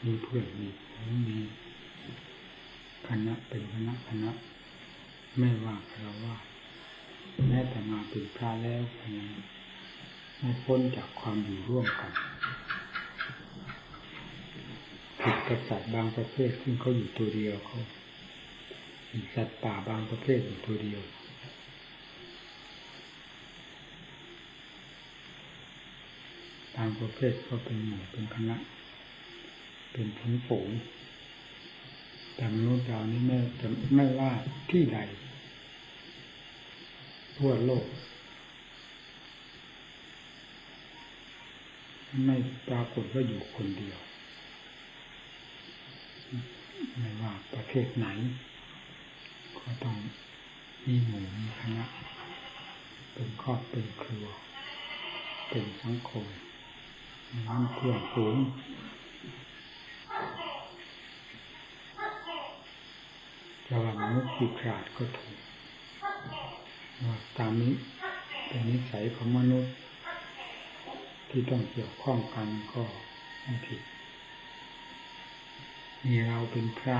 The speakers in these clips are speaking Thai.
มีเพื่อนมีคณะเป็นคณะไม่ว่าเราว่าแม้แต่มาเป็นพระแล้วไม่พ้นจากความอยู่ร่วมกันผิดกับสัตว์บางประเภทซึ่งเขาอยู่ตัวเดียวเขาสัตว์ป่าบางประเภทอยู่ตัวเดียวบางประเภทก็เป็นหมู่เป็นคณะเป็นฝูงแต่มนุษย์เรานี่ไม่ว่าที่ใดทั่วโลกไม่ปรากฏว่าอยู่คนเดียวไม่ว่าประเทศไหนก็ต้องมีหมู่มีคณะเป็นครอบเป็นครัวเป็นสังคมนั่นเพื่อนฝูงจะว่ามนุษย์ขี้ขลาดก็ถูกว่าตามนี้เป็นนิสัยของมนุษย์ที่ต้องเกี่ยวข้องกันก็ไม่ผิดมีเราเป็นพระ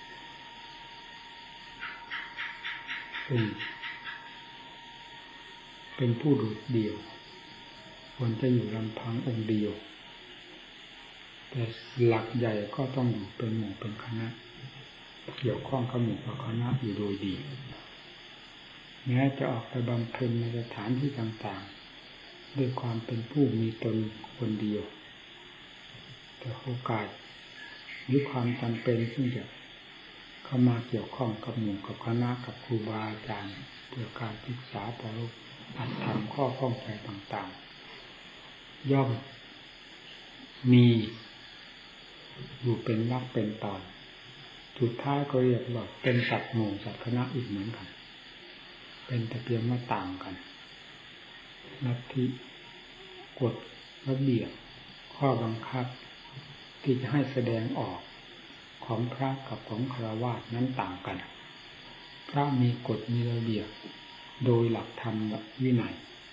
เป็นผู้โดดเดี่ยวควรจะอยู่ลำพังองค์เดียวแต่หลักใหญ่ก็ต้องอยู่เป็นหมู่เป็นคณะเกี่ยวข้องกับหมู่กับคณะอยู่โดยดีแม้จะออกไปบำเพ็ญในสถานที่ต่างๆด้วยความเป็นผู้มีตนคนเดียวแต่โอกาสหรือความจำเป็นที่จะเข้ามาเกี่ยวข้องกับหมู่กับคณะกับครูบาอาจารย์เพื่อการศึกษาปรารถทำข้อข้องใจต่างๆย่อมมีอยู่เป็นวรรคเป็นตอนสุดท้ายก็เรียกว่าเป็นสัตว์หมู่สัตว์คณะอีกเหมือนกันเป็นแต่เพียงว่าต่างกันลัทธิกฎระเบียบข้อบังคับที่จะให้แสดงออกของพระกับของฆราวาสนั้นต่างกันพระมีกฎมีระเบียบโดยหลักธรรมวินัย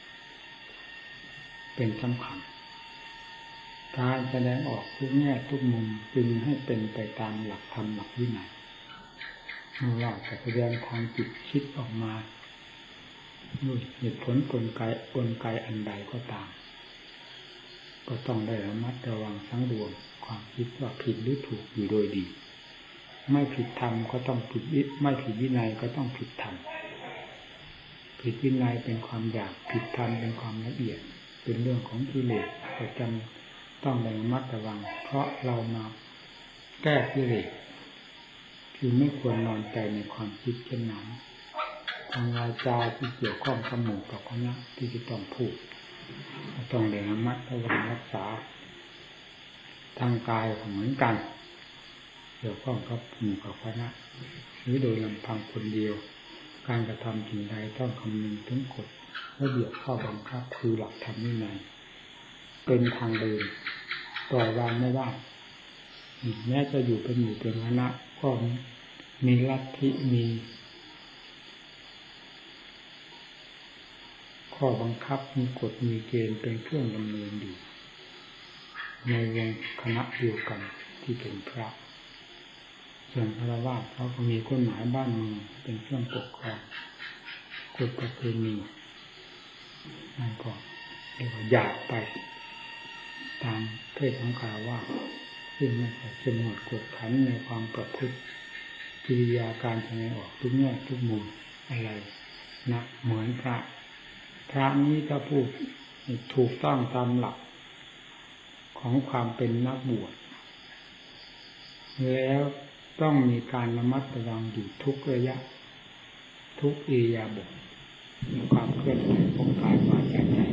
เป็นสำคัญการแสดงออกทุกแง่ทุกมุมจึงให้เป็นไปตามหลักธรรมหลักวินัยไม่ว่าจะแสดงทางจิตคิดออกมาด้วยเหตุผลกลไกอันใดก็ตามก็ต้องได้ระมัดระวังสังรวมความคิดว่าผิดหรือถูกอยู่โดยดีไม่ผิดธรรมก็ต้องผิดไม่ผิดวินัยก็ต้องผิดธรรมผิดวินัยเป็นความหยาบผิดธรรมเป็นความละเอียดเป็นเรื่องของกิเลสประจำต้องได้ระมัดระวังเพราะเรามาแก้กิเลสคือไม่ควรนอนใจในความคิดเช่นนั้นทางวาจาที่เกี่ยวข้องกับหมู่กับคณะที่จะต้องพูดต้องได้ระมัดระวังรักษาทางกายเหมือนกันเกี่ยวข้องกับหมู่กับคณะหรือโดยลำพังคนเดียวการกระทำสิ่งใดต้องคำนึงถึงกฎระเบียบข้อบังคับคือหลักธรรมวินัยเป็นทางเดินปล่อยวางไม่ได้แม้จะอยู่เป็นหมู่เป็นคณะก็มีลัทธิมีข้อบังคับมีกฎมีเกณฑ์เป็นเครื่องดำเนินอยู่ในวงคณะเดียวกันที่เป็นพระส่วนฆราวาสเขาก็มีกฎหมายบ้านเมืองเป็นเครื่องปกครองกฎประเพณีนั่นก็เรียกว่าหยาบไปตามเพศของฆราวาสซึ่งไม่ค่อยเข้มงวดกวดขันในความประพฤติกิริยาการแสดงออกทุกแง่ทุกมุมอะไรนะเหมือนพระนี้ถ้าพูดถูกต้องตามหลักของความเป็นนักบวชแล้วต้องมีการระมัดระวังอยู่ทุกระยะทุกอิริยาบถในความเคลื่อนไหวของกายวาจาใจ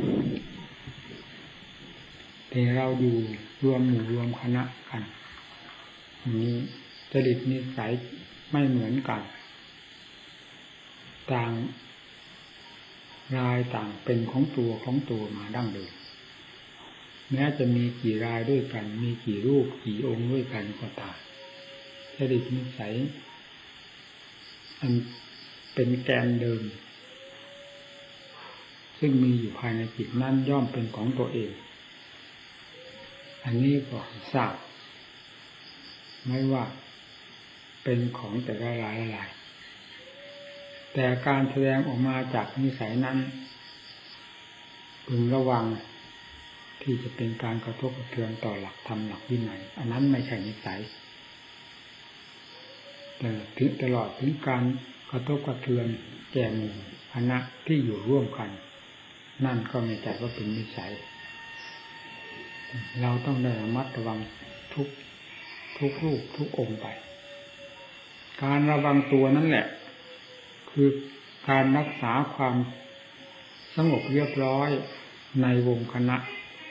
แต่เราอยู่รวมหมู่รวมคณะกันนี้จริตนิสัยไม่เหมือนกันต่างรายต่างเป็นของตัวมาดั้งเดิมแม้จะมีกี่รายด้วยกันมีกี่รูปกี่องค์ด้วยกันก็ตามจริตนิสัยอันเป็นแกนเดิมซึ่งมีอยู่ภายในจิตนั้นย่อมเป็นของตัวเองอันนี้ก็ทราบไม่ว่าเป็นของแต่ละหลายแต่การแสดงออกมาจากนิสัยนั้นพึงระวังที่จะเป็นการกระทบกระเทือนต่อหลักธรรมหลักวินัยอันนั้นไม่ใช่นิสัยแต่ถึงตลอดถึงการกระทบกระเทือนแก่หมู่คณะที่อยู่ร่วมกันนั่นก็ไม่จัดว่าเป็นนิสัยเราต้องได้ระมัดระวังทุกรูปทุกองค์ไปการระวังตัวนั่นแหละคือการรักษาความสงบเรียบร้อยในวงคณะ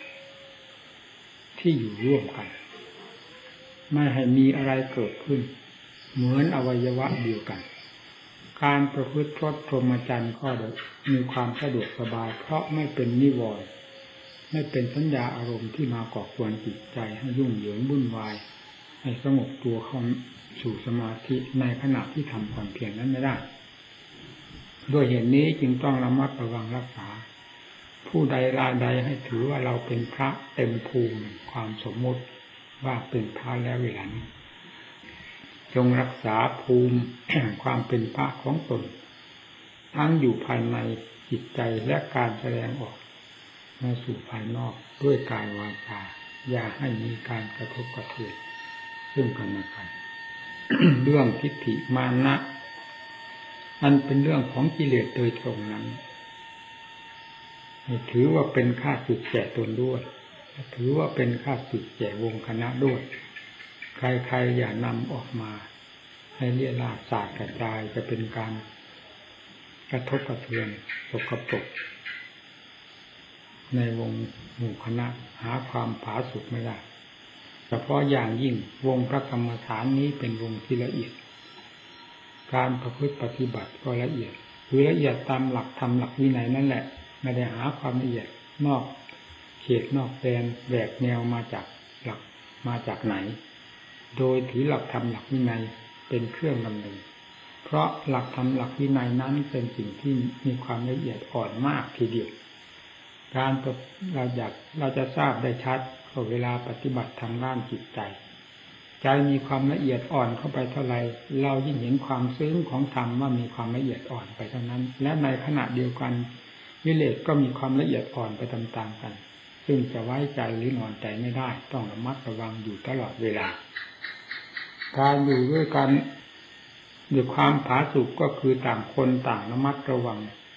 ที่อยู่ร่วมกันไม่ให้มีอะไรเกิดขึ้นเหมือนอวัยวะเดียวกันการประพฤติพรหมจรรย์ก็มีความสะดวกสบายเพราะไม่เป็นนิวรณ์ไม่เป็นสัญญาอารมณ์ที่มาก่อกวนจิตใจให้ยุ่งเหยิงวุ่นวายให้สงบตัวเข้าสู่สมาธิในขณะที่ทำความเพียรนั้นไม่ได้ด้วยเหตุนี้จึงต้องระมัดระวังรักษาผู้ใดรายใดให้ถือว่าเราเป็นพระเต็มภูมิความสมมติว่าเป็นพระแล้วเวลานี้จงรักษาภูมิแห่งความเป็นพระของตนทั้งอยู่ภายในจิตใจและการแสดงออกมาสู่ภายนอกด้วยกายวาจาอย่าให้มีการกระทบกระเทือนซึ่งกันและกัน เรื่องทิฏฐิมานะมันเป็นเรื่องของกิเลสโดยตรงนั้นให้ถือว่าเป็นค่าศึกแก่ตนด้วยถือว่าเป็นค่าศึกแก่วงคณะด้วยใครๆอย่านำออกมาให้เลี่ยราดสาดกระจายจะเป็นการกระทบกระเทือนสกปรกในวงหมู่คณะหาความผาสุกไม่ได้เฉพาะอย่างยิ่งวงพระกรรมฐานนี้เป็นวงที่ละเอียดการประพฤติปฏิบัติก็ละเอียดคือละเอียดตามหลักธรรมหลักวินัยนั่นแหละไม่ได้หาความละเอียดนอกเขตนอกแดนแหวกแนวมาจากไหนโดยถือหลักธรรมหลักวินัยเป็นเครื่องดำเนินเพราะหลักธรรมหลักวินัยนั้นเป็นสิ่งที่มีความละเอียดอ่อนมากทีเดียวการเราจะทราบได้ชัดก็เวลาปฏิบัติทางด้านจิตใจใจมีความละเอียดอ่อนเข้าไปเท่าไรเรายิ่งเห็นความซึ้งของธรรมว่ามีความละเอียดอ่อนไปเท่านั้นและในขณะเดียวกันกิเลสก็มีความละเอียดอ่อนไปตามๆกันซึ่งจะไว้ใจหรือนอนใจไม่ได้ต้องระมัดระวังอยู่ตลอดเวลาการอยู่ด้วยกันด้วยความผาสุกก็คือต่างคนต่างระมัดระวัง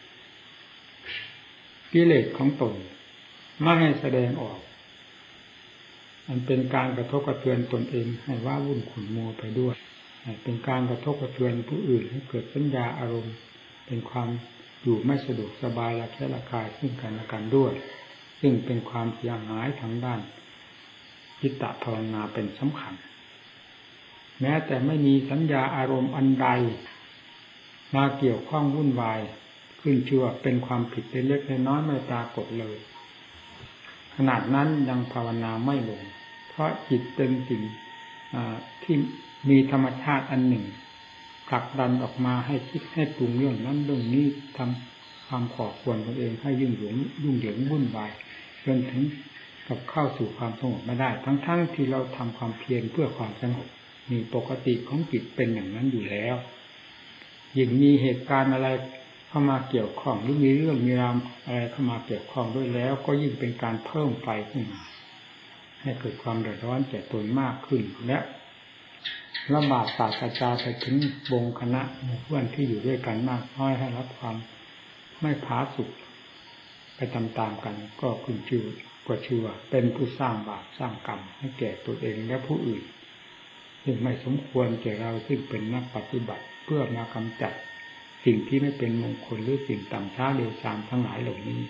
กิเลสของตนไม่ให้แสดงออกมันเป็นการกระทบกระเทือนตนเองให้ว่าวุ่นขุ่นมัวไปด้วยเป็นการกระทบกระเทือนผู้อื่นให้เกิดสัญญาอารมณ์เป็นความอยู่ไม่สะดวกสบายระแคะระคายซึ่งกันและกันด้วยซึ่งเป็นความเสียหายทางด้านจิตตภาวนาเป็นสำคัญแม้แต่ไม่มีสัญญาอารมณ์อันใดมาเกี่ยวข้องวุ่นวายขึ้นชื่อว่าเป็นความผิดเล็กๆน้อยๆไม่ปรากฏเลยขนาดนั้นยังภาวนาไม่ลงเพราะจิตเป็นสิ่งที่มีธรรมชาติอันหนึ่งผลักดันออกมาให้คิดให้ปรุงเรื่องนั้นเรื่องนี้ทำความก่อควรตัวเองให้ยุ่งเหยิงวุ่นวายจนถึงกับเข้าสู่ความสงบไม่ได้ทั้งที่เราทำความเพียรเพื่อความสงบมีปกติของจิตเป็นอย่างนั้นอยู่แล้วยิ่งมีเหตุการณ์อะไรเข้ามาเกี่ยวข้องหรือมีเรื่องมีราวอะไรเข้ามาเกี่ยวข้องด้วยแล้วก็ยิ่งเป็นการเพิ่มไฟขึ้นมาให้เกิดความเดือดร้อนแก่ตนมากขึ้นและระบาดศาสตราจารย์ไปถึงวงคณะหมู่เพื่อนที่อยู่ด้วยกันมากน้อยให้รับความไม่ผาสุกไปตามๆกันก็ขึ้นชื่อว่าเป็นผู้สร้างบาปสร้างกรรมให้แก่ตัวเองและผู้อื่นซึ่งไม่สมควรแก่เราซึ่งเป็นนักปฏิบัติเพื่อมากำจัดสิ่งที่ไม่เป็นมงคลหรือสิ่งต่ำช้าเร็วทรามทั้งหลายเหล่านี้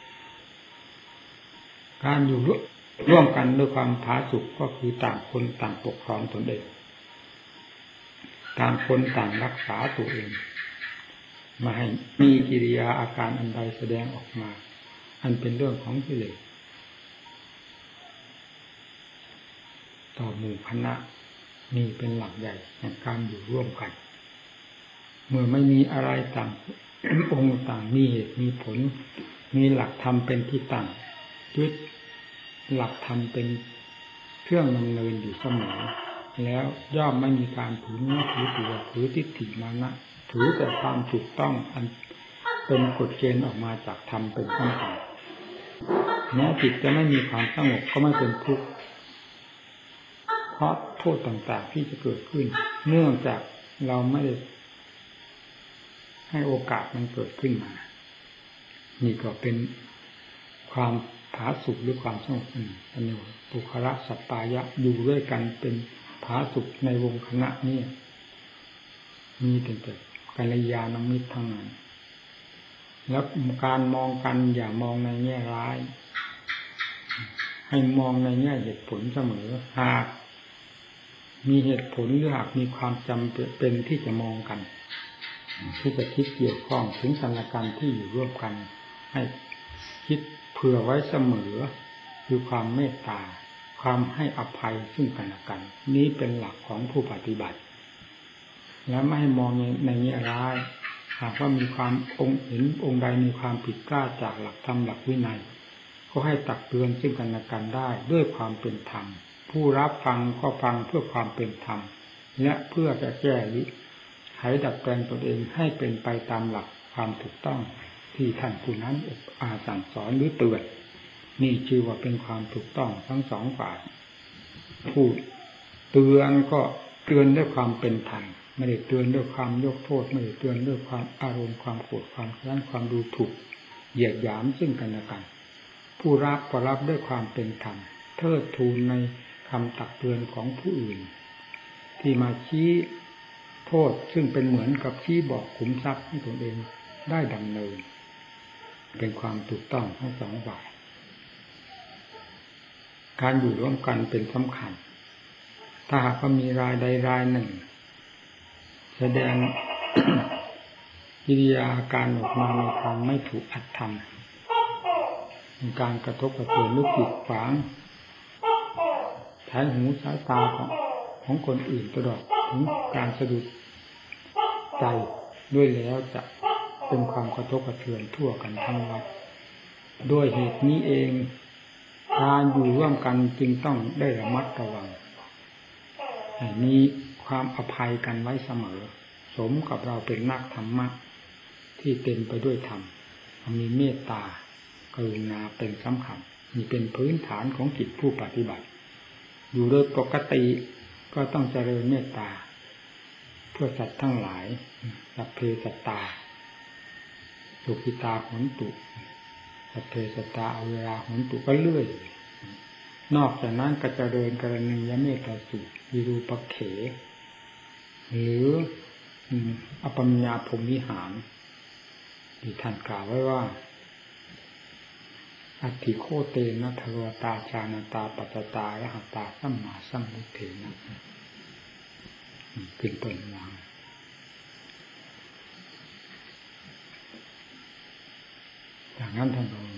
การอยู่ร่วมกันด้วยความผาสุกก็คือต่างคนต่างปกครองตนเองต่างคนต่างรักษาตัวเองมาให้มีกิริยาอาการอันใดแสดงออกมาอันเป็นเรื่องของกิเลสต่อหมู่คณะมีเป็นหลักใหญ่ในการอยู่ร่วมกันเมื่อไม่มีอะไรต่าง องค์ต่างมีเหตุมีผลมีหลักธรรมเป็นที่ตั้งยึดหลักธรรมเป็นเครื่องดำเนินอยู่เสมอแล้วย่อมไม่มีการถือเนื้อถือตัวถือทิฏฐิมานะถือแต่ความถูกต้องอันเป็นกฎเกณฑ์ออกมาจากธรรมเป็นขั้นตอนแม้จิตจะไม่มีความสงบก็ไม่เป็นทุกข์เพราะโทษต่างๆที่จะเกิดขึ้นเนื่องจากเราไม่ได้ให้โอกาสมันเกิดขึ้นมานี่ก็เป็นความผาสุกหรือความสงบอันนี้ปุคละสัปปายะอยู่ด้วยกันเป็นผาสุกในวงคณะนี้มีแต่กัลยาณมิตรทั้งนั้นแล้วการมองกันอย่ามองในแง่ร้ายให้มองในแง่เหตุผลเสมอหากมีเหตุผลหรือหากมีความจำเป็นที่จะมองกันที่จะคิดเกี่ยวข้องถึงกันและกันที่อยู่ร่วมกันให้คิดเผื่อไว้เสมอคือความเมตตาความให้อภัยซึ่งกันและกันนี้เป็นหลักของผู้ปฏิบัติและไม่ให้มองในแง่ร้ายหากว่ามีความเห็นองค์ใดมีความผิดพลาดจากหลักธรรมหลักวินัยก็ให้ตักเตือนซึ่งกันและกันได้ด้วยความเป็นธรรมผู้รับฟังก็ฟังเพื่อความเป็นธรรมและเพื่อจะแก้ไขดัดแปลงตนเองให้เป็นไปตามหลักความถูกต้องที่ท่านผู้นั้นสั่งสอนหรือเตือนนี่ชื่อว่าเป็นความถูกต้องทั้งสองฝ่ายผู้เตือนก็เตือนด้วยความเป็นธรรมไม่ได้เตือนด้วยความยกโทษไม่ได้เตือนด้วยความอารมณ์ความโกรธความแค้นความดูถูกเหยียดหยามซึ่งกันและกันผู้รับก็รับด้วยความเป็นธรรมเทิดทูนในคำตักเตือนของผู้อื่นที่มาชี้โทษซึ่งเป็นเหมือนกับชี้บอกขุมทรัพย์ให้ตนเองได้ดำเนินเป็นความถูกต้องทั้งสองฝ่ายการอยู่ร่วมกันเป็นสำคัญถ้าหากว่ามีรายใดรายหนึ่งแสดง กิริยาอาการออกมาในทางไม่ถูกอัตธรรมการกระทบกระเทือนหรือกีดขวางใช้หูใช้ตาของคนอื่นตลอดถึงการสะดุดใจด้วยแล้วจะเป็นความกระทบกระเทือนทั่วกันทั้งวัดด้วยเหตุนี้เองการอยู่ร่วมกันจึงต้องได้ระมัดระวังให้มีความอภัยกันไว้เสมอสมกับเราเป็นนักธรรมะที่เต็มไปด้วยธรรมมีเมตตากรุณาเป็นสำคัญนี่เป็นพื้นฐานของจิตผู้ปฏิบัติอยู่โดยปกติก็ต้องเจริญเมตตาเพื่อสัตว์ทั้งหลายสัพเพสัตตาสุขิตาโหนตุสัพเพสัตตาอเวราโหนตุก็เรื่อยนอกจากนั้นก็เจริญกรณียเมตตาสูตรวิรูปักเขหรืออปัญญาพรหมวิหารที่ท่านกล่าวไว้ว่าอัตถิโคเตนะทะโลตาชานตาปัจจตารหัตตาสัมมาสัมพุทเถนะเป็นต้นมาจากนั้นท่านบอก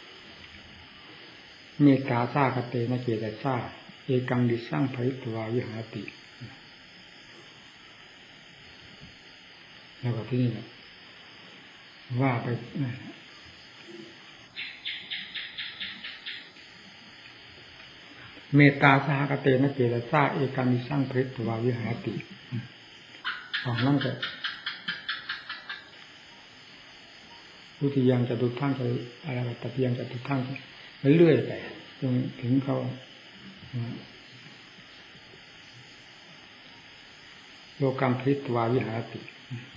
เมตตาสากเตนะเจตสาเอกังดิสังภริตวาวิหารติแล้วก็ที่นี่ว่าไปเมตตาสหกเตนะเจตสาเอกังดิสังภริตวาวิหารติของนั่นก็ผู้ที่ยังจะดูทั้งจะอะไรแต่เพียงจะดูทั้งเรื่อยๆไปจนถึงเขาโลกัมภริตวาวิหารติ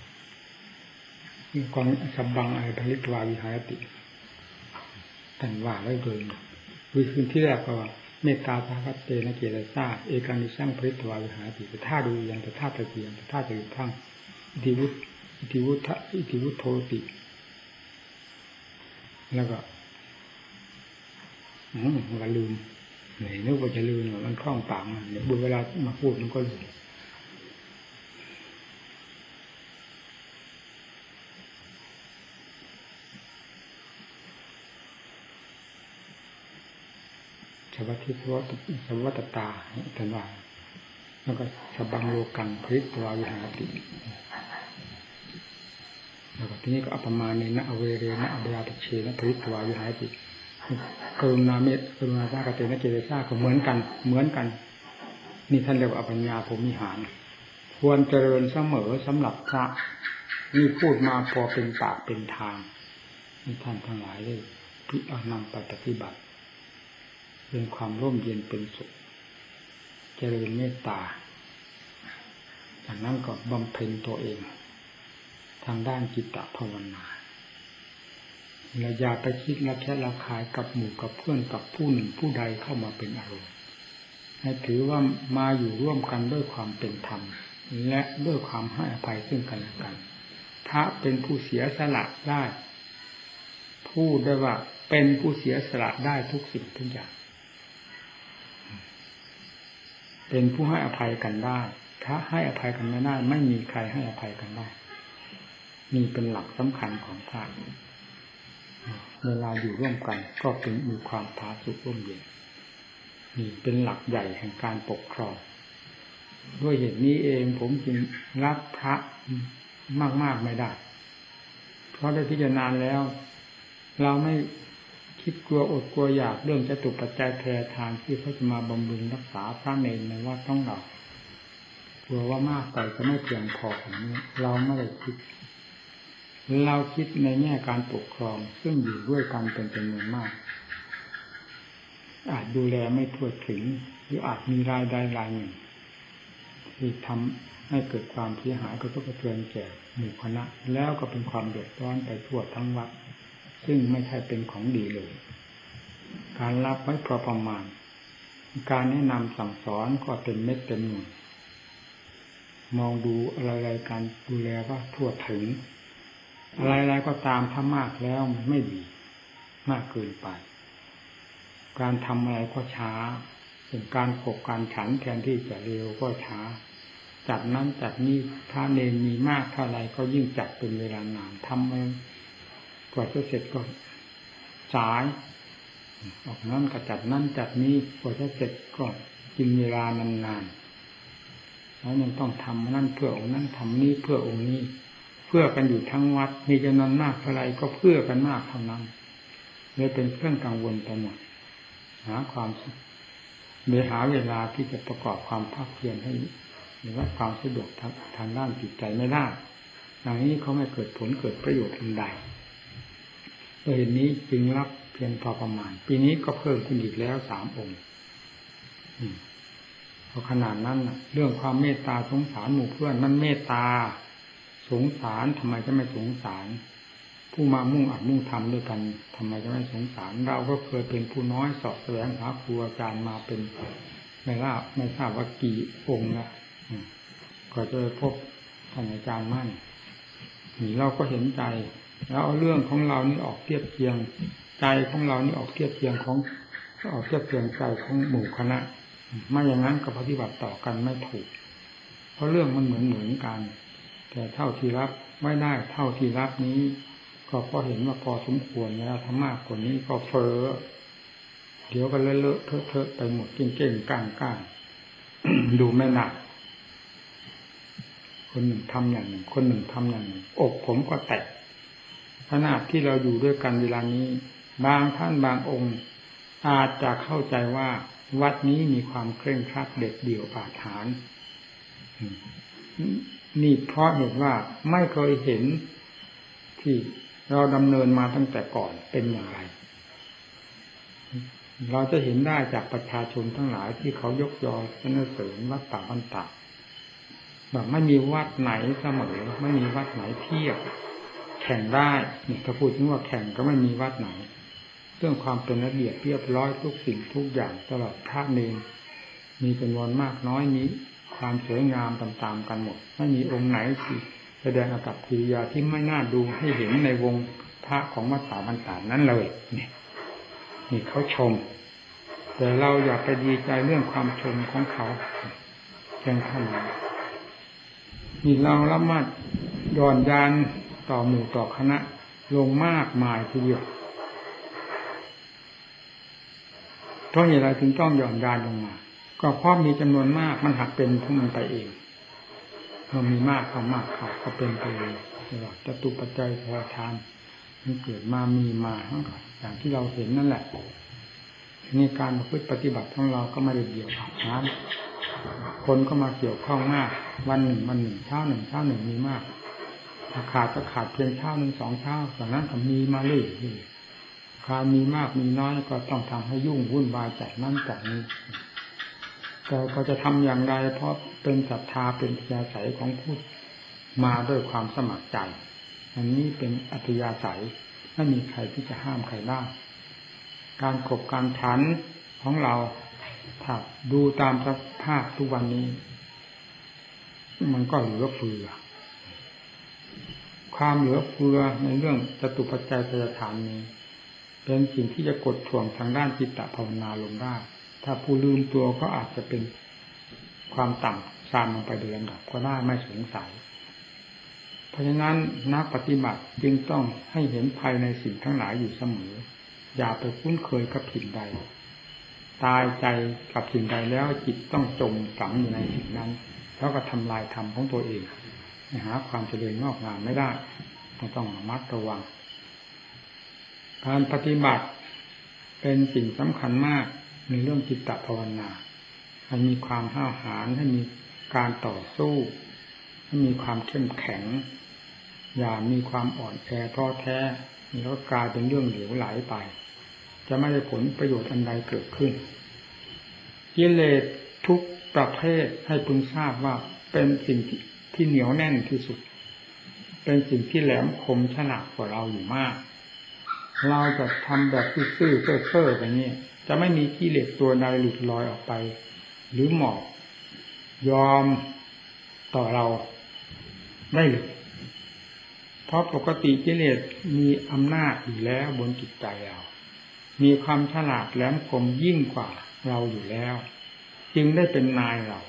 กองสับบังอะไรภริตวาวิหารติท่านว่าไว้โดยวิธีที่แรกก็เมตตาสหกเตนะเจตสาเอกังดิสังภริตวาวิหารติแต่ถ้าดูยังแต่ถ้าตะเกียงแต่ถ้าจะดูทั้งอิติวุฒโธติแล้วก็มันลืมนึกว่าจะลืมมันคล่องปากมันเดี๋ยวเวลามาพูดมันก็ลืมชาวทิพย์สวัตตาท่านว่าแล้วก็สบังโลกังภริตวาวิหารติแล้วก็ทีนี้ก็อัปมาเนนะอเวเรนะอเบยาตเชนะภริตวาวิหารติกรุณาเมตกรุณาสากเตนะเจตสาก็เหมือนกันนี่ท่านเรียกว่าปัญญาพรหมิหารควรเจริญเสมอสำหรับพระนี่พูดมาพอเป็นปากเป็นทางให้ท่านทั้งหลายได้พิจารณาปฏิบัติเป็นความร่มเย็นเป็นสุขเจริญเมตตาจากนั้นก็บำเพ็ญตัวเองทางด้านจิตตภาวนาและอย่าไปคิดละแคะละคายกับหมู่กับเพื่อนกับผู้หนึ่งผู้ใดเข้ามาเป็นอารมณ์ให้ถือว่ามาอยู่ร่วมกันด้วยความเป็นธรรมและด้วยความให้อภัยซึ่งกันและกันพระเป็นผู้เสียสละได้พูดได้ว่าเป็นผู้เสียสละได้ทุกสิ่งทุกอย่างเป็นผู้ให้อภัยกันได้ถ้าให้อภัยกันไม่ได้ไม่มีใครให้อภัยกันได้นี่เป็นหลักสำคัญของพระเวลาอยู่ร่วมกันก็เป็นมีความผาสุกร่มเย็นนี่เป็นหลักใหญ่แห่งการปกครองด้วยเหตุนี้เองผมจึงรักพระมากๆไม่ได้เพราะได้พิจารณาแล้วเราไม่คิดกลัวอดกลัวอยากเรื่องจตุปัจจัยแพร่ทางที่เขาจะมาบำรุงรักษาพระเนรในวัดต้องเรากลัวว่ามากไปจะไม่เพียงพอของนี้เราไม่ได้คิดเราคิดในแง่การปกครองซึ่งอยู่ด้วยกันเป็นจำนวนมากอาจดูแลไม่ทั่วถึงหรืออาจมีรายใดรายหนึ่งที่ทำให้เกิดความเสียหายกระทบกระเทือนแก่หมู่คณะแล้วก็เป็นความเดือดร้อนไปทั่วทั้งวัดซึ่งไม่ใช่เป็นของดีเลยการรับไว้พอประมาณการแนะนำสั่งสอนก็เต็มเม็ดเต็มหน่วยมองดูอะไรๆการดูแลว่าทั่วถึงอะไรๆก็ตามถ้ามากแล้วมันไม่ดีมากเกินไปการทำอะไรก็ช้าเป็นการขบการฉันแทนที่จะเร็วก็ช้าจัดนั้นจัดนี้ถ้าเนรมีมากเท่าไรก็ยิ่งจัดเป็นเวลานานทำมากว่าจะเสร็จก็สายออกนั้นก็จัดนั้นจัดนี้กว่าจะเสร็จก็กินเวลานานๆแล้วยังต้องทำนั่นเพื่อองค์นั้นทำนี้เพื่อองค์นี้เพื่อกันอยู่ทั้งวัดมีจำนวนมากเท่าไรก็เพื่อกันมากเท่านั้นเลยเป็นเครื่องกังวลไปหมดหาเวลาที่จะประกอบความภาคเพียรให้หรือว่าความสะดวกทางด้านจิตใจไม่ได้อย่างนี้เขาไม่เกิดผลเกิดประโยชน์อันใดด้วยเหตุนี้จึงรับเพียงพอประมาณปีนี้ก็เพิ่มขึ้นอีกแล้ว3 องค์เพราะขนาดนั้นเรื่องความเมตตาสงสารหมู่เพื่อนมันเมตตาสงสารทำไมจะไม่สงสารผู้มามุ่งอัดมุ่งทำด้วยกันทำไมจะไม่สงสารเราก็เคยเป็นผู้น้อยสอบแสวงหาครูอาจารย์มาเป็นไม่ทราบว่ากี่องค์นะก็จะพบท่านอาจารย์มั่นนี่เราก็เห็นใจแล้วเอาเรื่องของเรานี่ออกเทียบเทียงใจของเรานี่ออกเทียบเทียงใจของหมู่คณะไม่อย่างนั้นก็ปฏิบัติต่อกันไม่ถูกเพราะเรื่องมันเหมือนกันแต่เท่าที่รับไม่ได้เท่าที่รับนี้ก็พอเห็นว่าพอสมควรแล้วถ้ามากกว่านี้ก็เฟ้อเดี๋ยวก็เลอะเทอะไปหมดเก่งๆก้างๆดูไม่หนักคนหนึ่งทำอย่างหนึ่งคนหนึ่งทำอย่างหนึ่งอกผมก็แตกขณะที่เราอยู่ด้วยกันเวลานี้บางท่านบางองค์อาจจะเข้าใจว่าวัดนี้มีความเคร่งครัดเด็ดเดี่ยวอาถรรพ์นี่เพราะเหตุว่าไม่เคยเห็นที่เราดำเนินมาตั้งแต่ก่อนเป็นอย่างไรเราจะเห็นได้จากประชาชนทั้งหลายที่เขายกยอสรรเสริญวัดป่าบ้านตาแบบไม่มีวัดไหนเสมอไม่มีวัดไหนเทียบแข่งได้นี่ถ้าพูดถึงว่าแข่งก็ไม่มีวัดไหนเรื่องความเป็นระเบียบเรียบร้อยทุกสิ่งทุกอย่างตลอดพระเนรมีจำนวนมากน้อยนี้ความสวยงามตามๆกันหมดไม่มีองค์ไหนที่แสดงอากับกิริยาที่ไม่น่าดูให้เห็นในวงพระของวัดป่าบ้านตานั้นเลยนี่เขาชมแต่เราอย่าไปดีใจเรื่องความชมของเขาเพียงเท่านั้นนี่เราละมัดย่อนยานต่อหมู่ต่อคณะลงมากมายทีเดียวเพราะอะไรถึงต้องย่อนยานลงมาก็เพราะมีจำนวนมากมันหักเป็นของมันไปเองเรามีมากเข้ามากเข้าก็เป็นไปเองจตุปัจจัยแพร่ทานมันเกิดมามีมาอย่างที่เราเห็นนั่นแหละนี่การประพฤติปฏิบัติของเราก็ไม่ได้เดี่ยวอาถรรพ์คนก็มาเกี่ยวข้องมากวันหนึ่งเช้าหนึ่งมีมากถ้าขาดก็ขาดเพียงเช้าหนึ่ง2 เช้าจากนั้นก็มีมาเรื่อยๆขาดมีมากมีน้อยก็ต้องทำให้ยุ่งวุ่นวายจากนั้นจากนี้แต่ก็จะทำอย่างไรเพราะเป็นศรัทธาเป็นปัญญาใสของผู้มาด้วยความสมัครใจอันนี้เป็นอัธยาศัยไม่มีใครที่จะห้ามใครได้การขบการฉันของเราถ้าดูตามสภาพทุกวันนี้มันก็เหลือเฟือความเหลือเฟือในเรื่องจตุปัจจัยทฐานนี้เป็นสิ่งที่จะกดท่วงทางด้านจิตตภาวนาลงได้ถ้าผู้ลืมตัวก็อาจจะเป็นความต่ำทรามลงไปโดยลำดับก็ได้ไม่สงสัยเพราะฉะนั้นนักปฏิบัติจึงต้องให้เห็นภายในสิ่งทั้งหลายอยู่เสมออย่าไปคุ้นเคยกับสิ่งใดตายใจกับสิ่งใดแล้วจิตต้องจมฝังอยู่ในสิ่งนั้นแล้วก็ทำลายธรรมของตัวเองหาความเจริญงอกงามไม่ได้ต้องระมัดระวังการปฏิบัติเป็นสิ่งสำคัญมากในเรื่องจิตตภาวนาให้มีความห้าวหาญให้มีการต่อสู้ให้มีความเข้มแข็งอย่ามีความอ่อนแอท้อแท้แล้วกลายเป็นเรื่องเหลวไหลไปจะไม่ได้ผลประโยชน์อันใดเกิดขึ้นกิเลสทุกประเภทให้พึงทราบว่าเป็นสิ่งที่เหนียวแน่นที่สุดเป็นสิ่งที่แหลมคมฉลาดกว่าเราอยู่มากเราจะทำแบบซื่อๆเซ่อๆแบบนี้จะไม่มีกิเลสตัวใดหลุดลอยออกไปหรือหมอบยอมต่อเราได้เลยเพราะปกติกิเลสมีอำนาจอยู่แล้วบนจิตใจเรามีความฉลาดแหลมคมยิ่งกว่าเราอยู่แล้วจึงได้เป็นนายเรา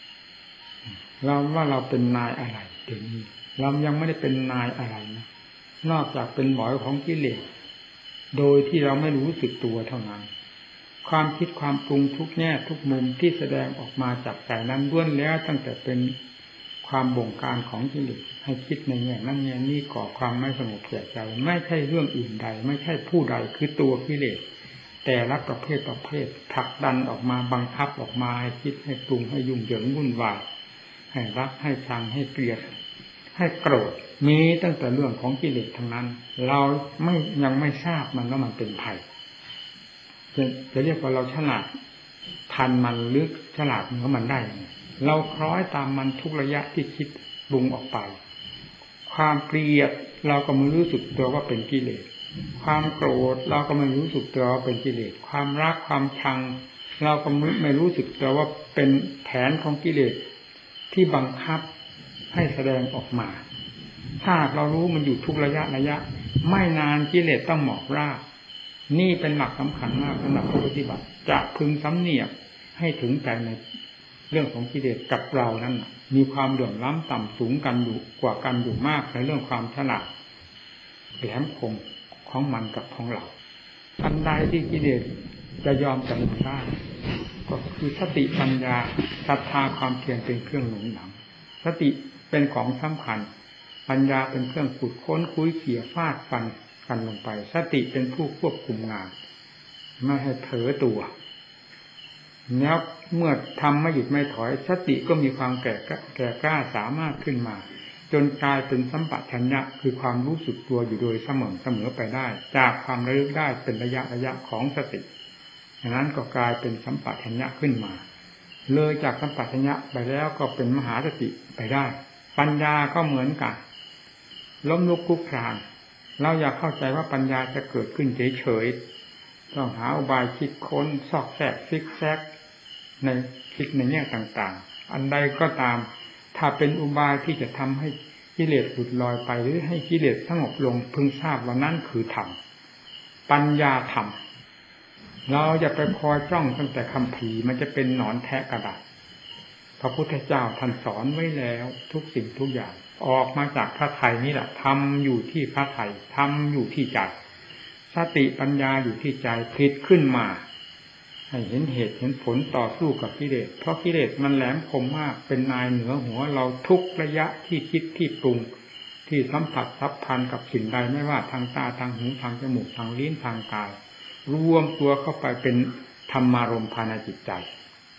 ว่าเราเป็นนายอะไรเดี๋ยวนี้เรายังไม่ได้เป็นนายอะไรนะนอกจากเป็นหมอยของกิเลสโดยที่เราไม่รู้สึกตัวเท่านั้นความคิดความปรุงทุกแง่ทุกมุมที่แสดงออกมาจากใจนั้นล้วนแล้วตั้งแต่เป็นความบงการของกิเลสให้คิดในแง่นั้นแง่นี้ก่อความไม่สงบแก่ใจไม่ใช่เรื่องอื่นใดไม่ใช่ผู้ใดคือตัวกิเลสแต่ละประเภทผลักดันออกมาบังคับออกมาให้คิดให้ปรุงให้ยุ่งเหยิงวุ่นวายให้รักให้ชังให้เกลียดให้โกรธมีตั้งแต่เรื่องของกิเลสทั้งนั้นเรายังไม่ทราบมันว่ามันเป็นภัยจะเรียกว่าเราฉลาดทันมันหรือฉลาดเหนือมันได้เราคล้อยตามมันทุกระยะที่คิดปรุงออกไปความเกลียดเราก็ไม่รู้สึกตัวว่าเป็นกิเลสความโกรธเราก็ไม่รู้สึกตัวว่าเป็นกิเลสความรักความชังเราก็ไม่รู้สึกตัวว่าเป็นแผนของกิเลสที่บังคับให้แสดงออกมาถ้าเรารู้มันอยู่ทุกระยะไม่นานกิเลสต้องหมอบราบนี่เป็นหลักสำคัญมากสำหรับผู้ปฏิบัติจะพึงสำเนียกให้ถึงใจในเรื่องของกิเลสกับเรานั้นมีความเหลื่อมล้ำต่ำสูงกันอยู่กว่ากันอยู่มากในเรื่องความฉลาดแหลมคมของมันกับของเราอันใดที่กิเลสจะยอมจำนนได้ก็คือสติปัญญาศรัทธาความเพียรเป็นเครื่องหนุนหลังสติเป็นของสำคัญปัญญาเป็นเครื่องขุดค้นคุ้ยเขี่ยฟาดฟันกันลงไปสติเป็นผู้ควบคุมงานไม่ให้เผลอตัวแล้วเมื่อทำไม่หยุดไม่ถอยสติก็มีความแก่กล้าสามารถขึ้นมาจนกลายเป็นสัมปชัญญะคือความรู้สึกตัวอยู่โดยเสมอไปได้จากความระลึกได้เป็นระยะของสติดังนั้นก็กลายเป็นสัมปชัญญะขึ้นมาเลยจากสัมปชัญญะไปแล้วก็เป็นมหาสติไปได้ปัญญาก็เหมือนกันล้มลุกคลุกคลานเราอยากเข้าใจว่าปัญญาจะเกิดขึ้นเฉยๆต้องหาอุบายคิดค้นซอกแซกซิกแซกในคิดในแง่ต่างๆอันใดก็ตามถ้าเป็นอุบายที่จะทำให้กิเลสหลุดลอยไปหรือให้กิเลสสงบลงพึงทราบว่านั่นคือธรรมปัญญาธรรมเราอย่าไปคอยจ้องตั้งแต่คัมภีร์มันจะเป็นหนอนแทะกระดาษพระพุทธเจ้าท่านสอนไว้แล้วทุกสิ่งทุกอย่างออกมาจากพระทัยนี่แหละทำอยู่ที่พระทัยทำอยู่ที่ใจสติปัญญาอยู่ที่ใจผลิตขึ้นมาให้เห็นเหตุเห็นผลต่อสู้กับกิเลสเพราะกิเลสมันแหลมคมมากเป็นนายเหนือหัวเราทุกระยะที่คิดที่ปรุงที่สัมผัสสัมพันธ์กับสิ่งใดไม่ว่าทางตาทางหูทางจมูกทางลิ้นทางกายรวมตัวเข้าไปเป็นธรรมารมณ์ภายในจิตใจ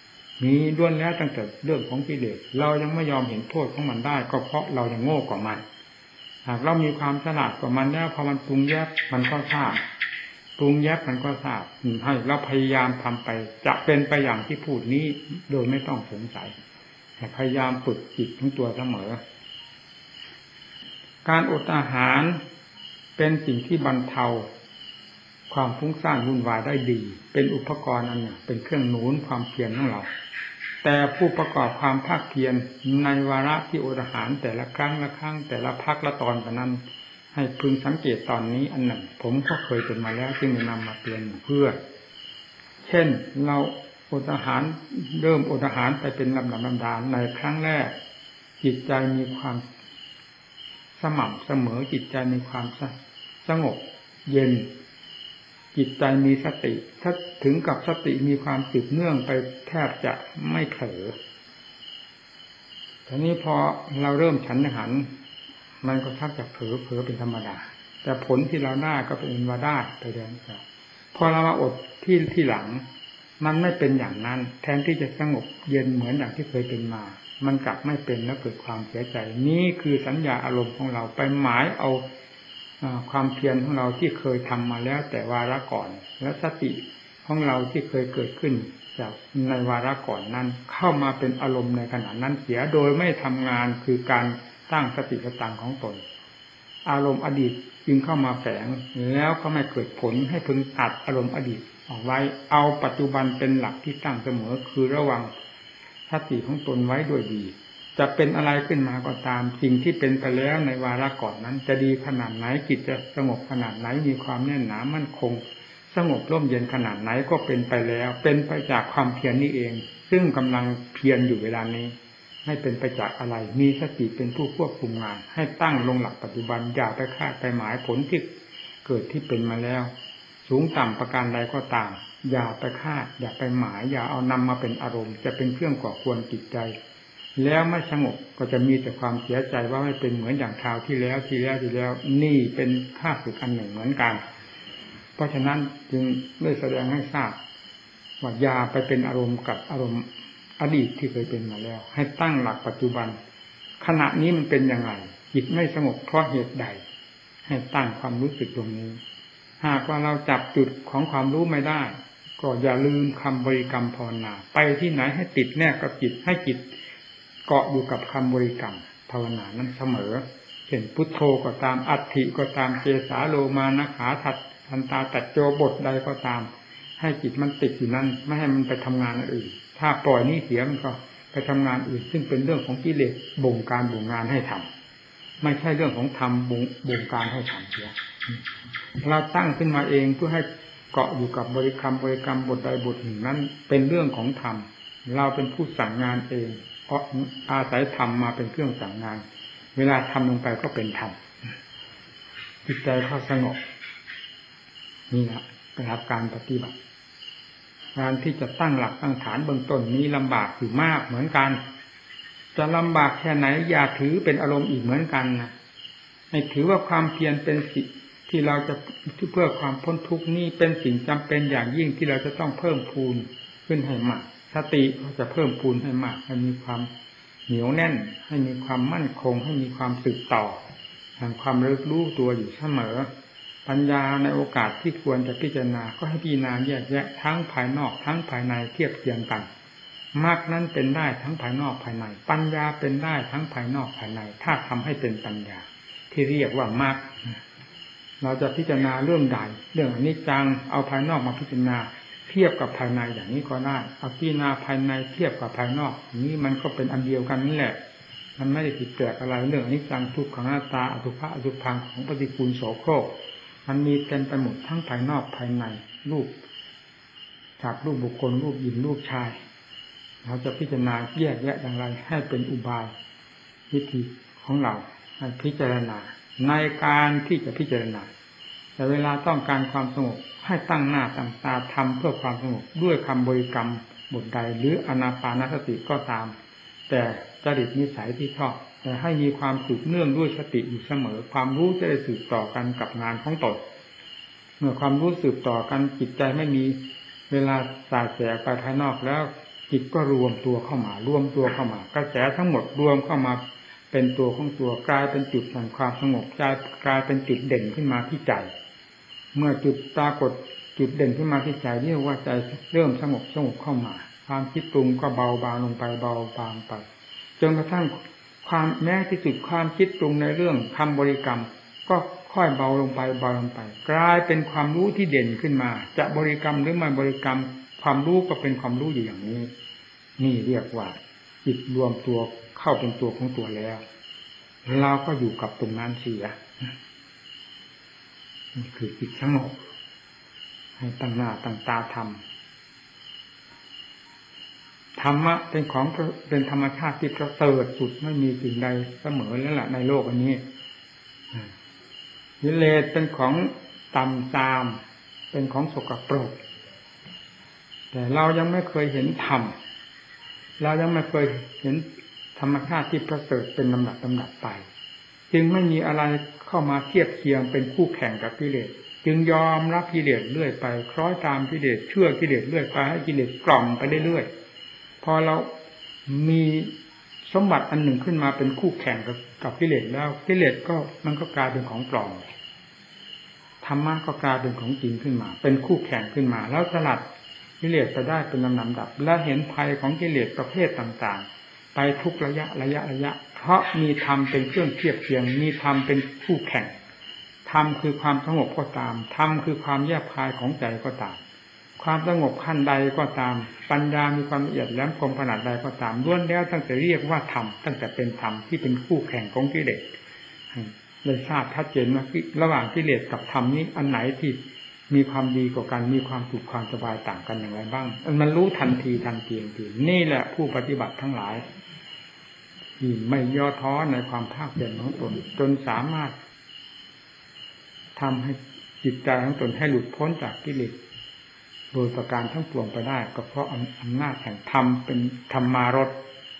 นี้ล้วนแล้วตั้งแต่เรื่องของกิเลสเรายังไม่ยอมเห็นโทษของมันได้ก็เพราะเรายังโง่กว่ามันหากเรามีความฉลาดกว่ามันแล้วพอมันปรุงแยบมันก็ทราบปรุงแยบมันก็ทราบให้เราพยายามทำไปจะเป็นไปอย่างที่พูดนี้โดยไม่ต้องสงสัยแต่พยายามฝึกจิตของตัวเสมอการอดอาหารเป็นสิ่งที่บรรเทาความฟุ้งซ่านวุ่นวายได้ดีเป็นอุปกรณ์อันหนึ่งเป็นเครื่องหนุนความเพียรของเราแต่ผู้ประกอบความภาคเพียรในวาระที่อดอาหารแต่ละครั้งแต่ละพักละตอนแบบนั้นให้พึงสังเกตตอนนี้อันหนึ่งผมก็เคยเป็นมาแล้วจึงนำมาเตือนเพื่อเช่นเราอดอาหารเริ่มอดอาหารไปเป็นลำดับลำดาในครั้งแรกจิตใจมีความสม่ำเสมอจิตใจมีความสงบเย็นจิตใจมีสติถ้าถึงกับสติมีความสืบเนื่องไปแทบจะไม่เผลอทีนี้พอเราเริ่มฉันอาหารมันก็ชักจะเผลอเป็นธรรมดาแต่ผลที่เราได้ก็เป็นว่าได้ไปเรื่อยๆพอเรามาอดที่หลังมันไม่เป็นอย่างนั้นแทนที่จะสงบเย็นเหมือนอย่างที่เคยเป็นมามันกลับไม่เป็นแล้วเกิดความเสียใจนี่คือสัญญาอารมณ์ของเราไปหมายเอาความเพียรของเราที่เคยทำมาแล้วแต่วาระก่อนและสติของเราที่เคยเกิดขึ้นจากในวาระก่อนนั้นเข้ามาเป็นอารมณ์ในขณะนั้นเสียโดยไม่ทำงานคือการตั้งสติสตังของตนอารมณ์อดีตจึงเข้ามาแฝงแล้วก็ไม่เกิดผลให้พึงตัดอารมณ์อดีตออกไว้เอาปัจจุบันเป็นหลักที่ตั้งเสมอคือระวังสติของตนไว้ด้วยดีจะเป็นอะไรขึ้นมาก็ตามสิ่งที่เป็นไปแล้วในวาระก่อนนั้นจะดีขนาดไหนจิตจะสงบขนาดไหนมีความแน่นหนามั่นคงสงบร่มเย็นขนาดไหนก็เป็นไปแล้วเป็นไปจากความเพียรนี้เองซึ่งกำลังเพียรอยู่เวลานี้ไม่เป็นไปจากอะไรมีสติเป็นผู้ควบคุมงานให้ตั้งลงหลักปัจจุบันอย่าไปคาดไปหมายผลที่เกิดที่เป็นมาแล้วสูงต่ำประการใดก็ตามอย่าไปคาดอย่าไปหมายอย่าเอานำมาเป็นอารมณ์จะเป็นเครื่องก่อกวนจิตใจแล้วไม่สงบก็จะมีแต่ความเสียใจว่าไม่เป็นเหมือนอย่างคราวที่แล้วนี่เป็นค่าศึกอันหนึ่งเหมือนกันเพราะฉะนั้นจึงได้แสดงให้ทราบว่าอย่าไปเป็นอารมณ์กับอารมณ์อดีตที่เคยเป็นมาแล้วให้ตั้งหลักปัจจุบันขณะนี้มันเป็นอย่างไรจิตไม่สงบเพราะเหตุใดให้ตั้งความรู้สึกตรงนี้หากว่าเราจับจุดของความรู้ไม่ได้ก็อย่าลืมคำบริกรรมภาวนาไปที่ไหนให้ติดแนบกับจิตให้จิตเกาะอยู่กับคำบริกรรมภาวนานั้นเสมอเช่นพุทโธก็ตามอัตถิก็ตามเกสาโลมานะขาทันตาตัดโจบทใดก็ตามให้จิตมันติดอยู่นั้นไม่ให้มันไปทำงานอื่นถ้าปล่อยนี้เสียมันก็ไปทำงานอื่นซึ่งเป็นเรื่องของกิเลสบ่งงานให้ทำไม่ใช่เรื่องของธรรมบ่งการให้ทำเสียเราตั้งขึ้นมาเองเพื่อให้เกาะอยู่กับบริกรรมบทใดบทหนึ่งนั้นเป็นเรื่องของธรรมเราเป็นผู้สั่งงานเองเพราะอาศัยธรรมมาเป็นเครื่องสั่งงานเวลาทำลงไปก็เป็นธรรมจิตใจเขาสงบนี่แหละเป็นหลักการปฏิบัติการที่จะตั้งหลักตั้งฐานเบื้องต้นนี้ลำบากอยู่มากเหมือนกันจะลำบากแค่ไหนอย่าถือเป็นอารมณ์อีกเหมือนกันนะให้ถือว่าความเพียรเป็นสิ่งที่เราจะเพื่อความพ้นทุกข์นี้เป็นสิ่งจำเป็นอย่างยิ่งที่เราจะต้องเพิ่มพูนขึ้นให้มากสติก็จะเพิ่มพูนให้มากให้มีความเหนียวแน่นให้มีความมั่นคงให้มีความสืบต่อแห่งความรู้ตัวอยู่เสมอปัญญาในโอกาสที่ควรจะพิจารณาก็ให้พิจารณาแยกแยะทั้งภายนอกทั้งภายในเทียบเทียงกันมรรคนั้นเป็นได้ทั้งภายนอกภายในปัญญาเป็นได้ทั้งภายนอกภายในถ้าทำให้เป็นปัญญาที่เรียกว่ามรรคเราจะพิจารณาเรื่องใดเรื่องอนิจจังเอาภายนอกมาพิจารณาเทียบกับภายในอย่างนี้ก็ได้เอาพิจารณาภายในเทียบกับภายนอกนี้มันก็เป็นอันเดียวกันนั่นแหละมันไม่ได้ผิดแปลกอะไรเรื่องอนิจจังทุกขังอนัตตาอสุภะอสุภังของปฏิกูลโสโครกมันมีเต็มไปหมดทั้งภายนอกภายในรูปจากรูปบุคคลรูปหญิงรูปชายเราจะพิจารณาแยกแยะอย่างไรให้เป็นอุบายวิธีของเราให้พิจารณาในการที่จะพิจารณาแต่เวลาต้องการความสงบให้ตั้งหน้าตั้งตาทำเพื่อความสงบด้วยคำบริกรรมบทใดหรืออานาปานสติก็ตามแต่จริตนิสัยที่ชอบแต่ให้มีความสืบเนื่องด้วยสติอยู่เสมอความรู้จะได้สืบต่อกันกับงานของตนเมื่อความรู้สืบต่อกันจิตใจไม่มีเวลาสายแสไปภายนอกแล้วจิตก็รวมตัวเข้ามารวมตัวเข้ามากระแสทั้งหมดรวมเข้ามาเป็นตัวของตัวกลายเป็นจุดแห่งความสงบกลายเป็นจุดเด่นขึ้นมาที่ใจเมื่อจุดปรากฏจุดเด่นขึ้นมาที่ใจเรียกว่าใจเริ่มสงบเข้ามาความคิดปรุงก็เบาบางลงไปเบาบางไปจนกระทั่งความแม้ที่สุดความคิดปรุงในเรื่องคำบริกรรมก็ค่อยเบาลงไปกลายเป็นความรู้ที่เด่นขึ้นมาจะบริกรรมหรือไม่บริกรรมความรู้ก็เป็นความรู้อยู่อย่างนี้นี่เรียกว่าจิตรวมตัวเข้าเป็นตัวของตัวแล้วเราก็อยู่กับตรงนั้นเสียนี่คือจิตสงบให้ตั้งหน้าตั้งตาทำธรรมะเป็นธรรมชาติที่ประเสริฐสุดไม่มีสิ่งใดเสมอแล้วล่ะในโลกอันนี้กิเลสเป็นของต่ำทรามเป็นของสกปรกแต่เรายังไม่เคยเห็นธรรมเรายังไม่เคยเห็นธรรมชาติที่ประเสริฐเป็นลำดับไปจึงไม่มีอะไรเข้ามาเทียบเคียงเป็นคู่แข่งกับกิเลสจึงยอมรับกิเลสเรื่อยไปคล้อยตามกิเลสเชื่อกิเลสเรื่อยไปให้กิเลสกล่อมไปเรื่อยๆพอเรามีสมบัติอันหนึ่งขึ้นมาเป็นคู่แข่งกับกิเลสแล้วกิเลสก็มันก็กลายเป็นของปลอมธรรมะก็กลายเป็นของจริงขึ้นมาเป็นคู่แข่งขึ้นมาแล้วสลัดกิเลสไปได้เป็นลำดับและเห็นภัยของกิเลสประเภทต่างๆไปทุกระยะเพราะมีธรรมเป็นเครื่องเทียบเทียงมีธรรมเป็นคู่แข่งธรรมคือความสงบก็ตามธรรมคือความแยบคายของใจก็ตามความสงบขั้นใดก็ตามปัญญามีความละเอียดแหลมคมขนาดใดก็ตามล้วนแล้วตั้งแต่เรียกว่าธรรมตั้งแต่เป็นธรรมที่เป็นคู่แข่งของกิเลสเลยทราบชัดเจนว่าระหว่างกิเลสกับธรรมนี้อันไหนที่มีความดีกว่ากันมีความสุขความสบายต่างกันอย่างไรบ้างมันรู้ทันทีนี่แหละผู้ปฏิบัติทั้งหลายที่ไม่ย่อท้อในความภาคเพียรของตนจนสามารถทำให้จิตใจของตนให้หลุดพ้นจากกิเลสโดยประการทั้งปวงไปได้ก็เพราะอำนาจแห่งธรรมเป็นธรรมารส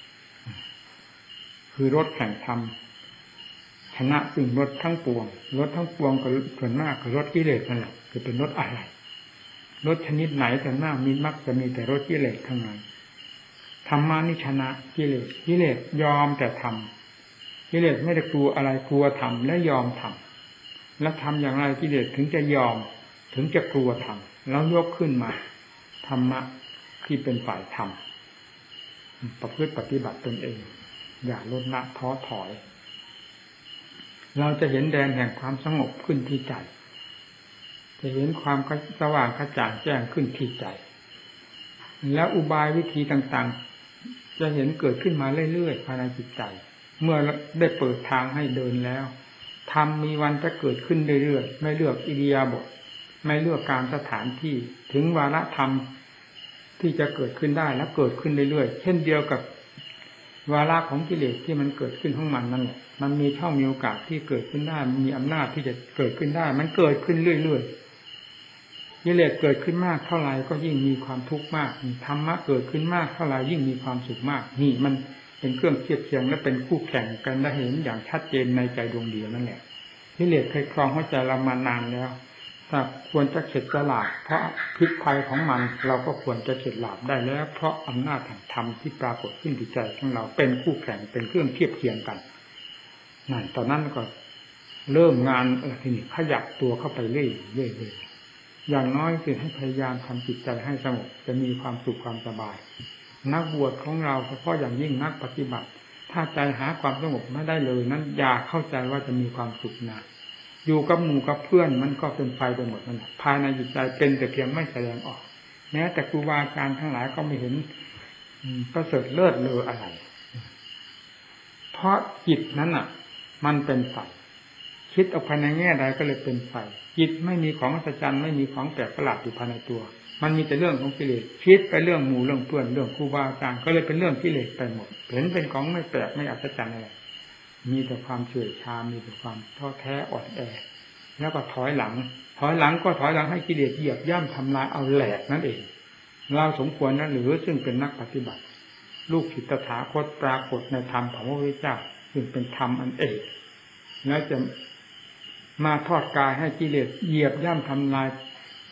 คือรสแห่งธรรมชนะสิ่งรสทั้งปวงก็ส่วนมากคือรสกิเลสนั่นแหละคือเป็นรสอะไรรสชนิดไหนแต่หน้ามีมักจะมีแต่รสกิเลสทั้งนั้นธรรมานิชนะกิเลสยอมแต่ทำกิเลสไม่ได้กลัวอะไรกลัวทำและยอมทำแล้วทำอย่างไรกิเลสถึงจะยอมถึงจะกลัวทำแล้วยกขึ้นมาธรรมะที่เป็นฝ่ายธรรมประพฤติปฏิบัติตนเองอย่าลดละท้อถอยเราจะเห็นแดนแห่งความสงบขึ้นที่ใจจะเห็นความสว่างกระจ่างแจ้งขึ้นที่ใจแล้วอุบายวิธีต่างๆจะเห็นเกิดขึ้นมาเรื่อยๆภายในจิตใจเมื่อได้เปิดทางให้เดินแล้วธรรมมีวันจะเกิดขึ้นเรื่อยๆไม่เลือกอิริยาบถไม่เลือกการสถานที่ถึงวาระธรรมที่จะเกิดขึ้นได้และเกิดขึ้นเรื่อยๆเช่นเดียวกับวาระของกิเลสที่มันเกิดขึ้นของมันนั่นแหละมันมีช่องมีโอกาสที่เกิดขึ้นได้มีอำนาจที่จะเกิดขึ้นได้มันเกิดขึ้นเรื่อยๆกิเลสเกิดขึ้นมากเท่าไหร่ก็ยิ่งมีความทุกข์มากธรรมะเกิดขึ้นมากเท่าไหร่ยิ่งมีความสุขมากนี่มันเป็นเครื่องเทียบเทียงและเป็นคู่แข่งกันได้เห็นอย่างชัดเจนในใจดวงเดียวนั่นแหละกิเลสเคยครองหัวใจเรามานานแล้วถ้าควรจะเข็ดจะหลาบเพราะพิษภัยของมันเราก็ควรจะเข็ดหลาบได้แล้วเพราะอำนาจแห่งธรรมที่ปรากฏขึ้นที่ใจของเราเป็นคู่แข่งเป็นเครื่องเทียบเทียงกันนั่นตอนนั้นก็เริ่มงานทีนี้ขยับตัวเข้าไปเรื่อยๆอย่างน้อยคือให้พยายามทำจิตใจให้สงบจะมีความสุขความสบายนักบวชของเราเฉพาะอย่างยิ่งนักปฏิบัติถ้าใจหาความสงบไม่ได้เลยนั้นอย่าเข้าใจว่าจะมีความสุขนะอยู่กับหมู่กับเพื่อนมันก็เป็นไฟไปหมดนั่นแหละภายในจิตใจเป็นแต่เพียงไม่แสดงออกแม้แต่ครูบาอาจารย์ทั้งหลายก็ไม่เห็นประเสริฐเลิศเลออะไรเพราะจิตนั้นอ่ะมันเป็นไฟคิดออกภายในแง่ใดก็เลยเป็นไฟจิตไม่มีของอัศจรรย์ไม่มีของแปลกประหลาดอยู่ภายในตัวมันมีแต่เรื่องของกิเลสคิดไปเรื่องหมู่เรื่องเพื่อนเรื่องครูบาอาจารย์ก็เลยเป็นเรื่องกิเลสไปหมดเห็นเป็นของไม่แปลกไม่อัศจรรย์อะไรมีแต่ความเฉื่อยชามีแต่ความท้อแท้อ่อนแอแล้วก็ถอยหลังก็ถอยหลังให้กิเลสเหยียบย่ำทำลายเอาแหลกนั่นเองเราสมควรนะหรือซึ่งเป็นนักปฏิบัติลูกศิษย์ตถาคตปรากฏในธรรมของพระพุทธเจ้าซึ่งเป็นธรรมอันเอกแล้วจะมาทอดกายให้กิเลสเหยียบย่ำทำลาย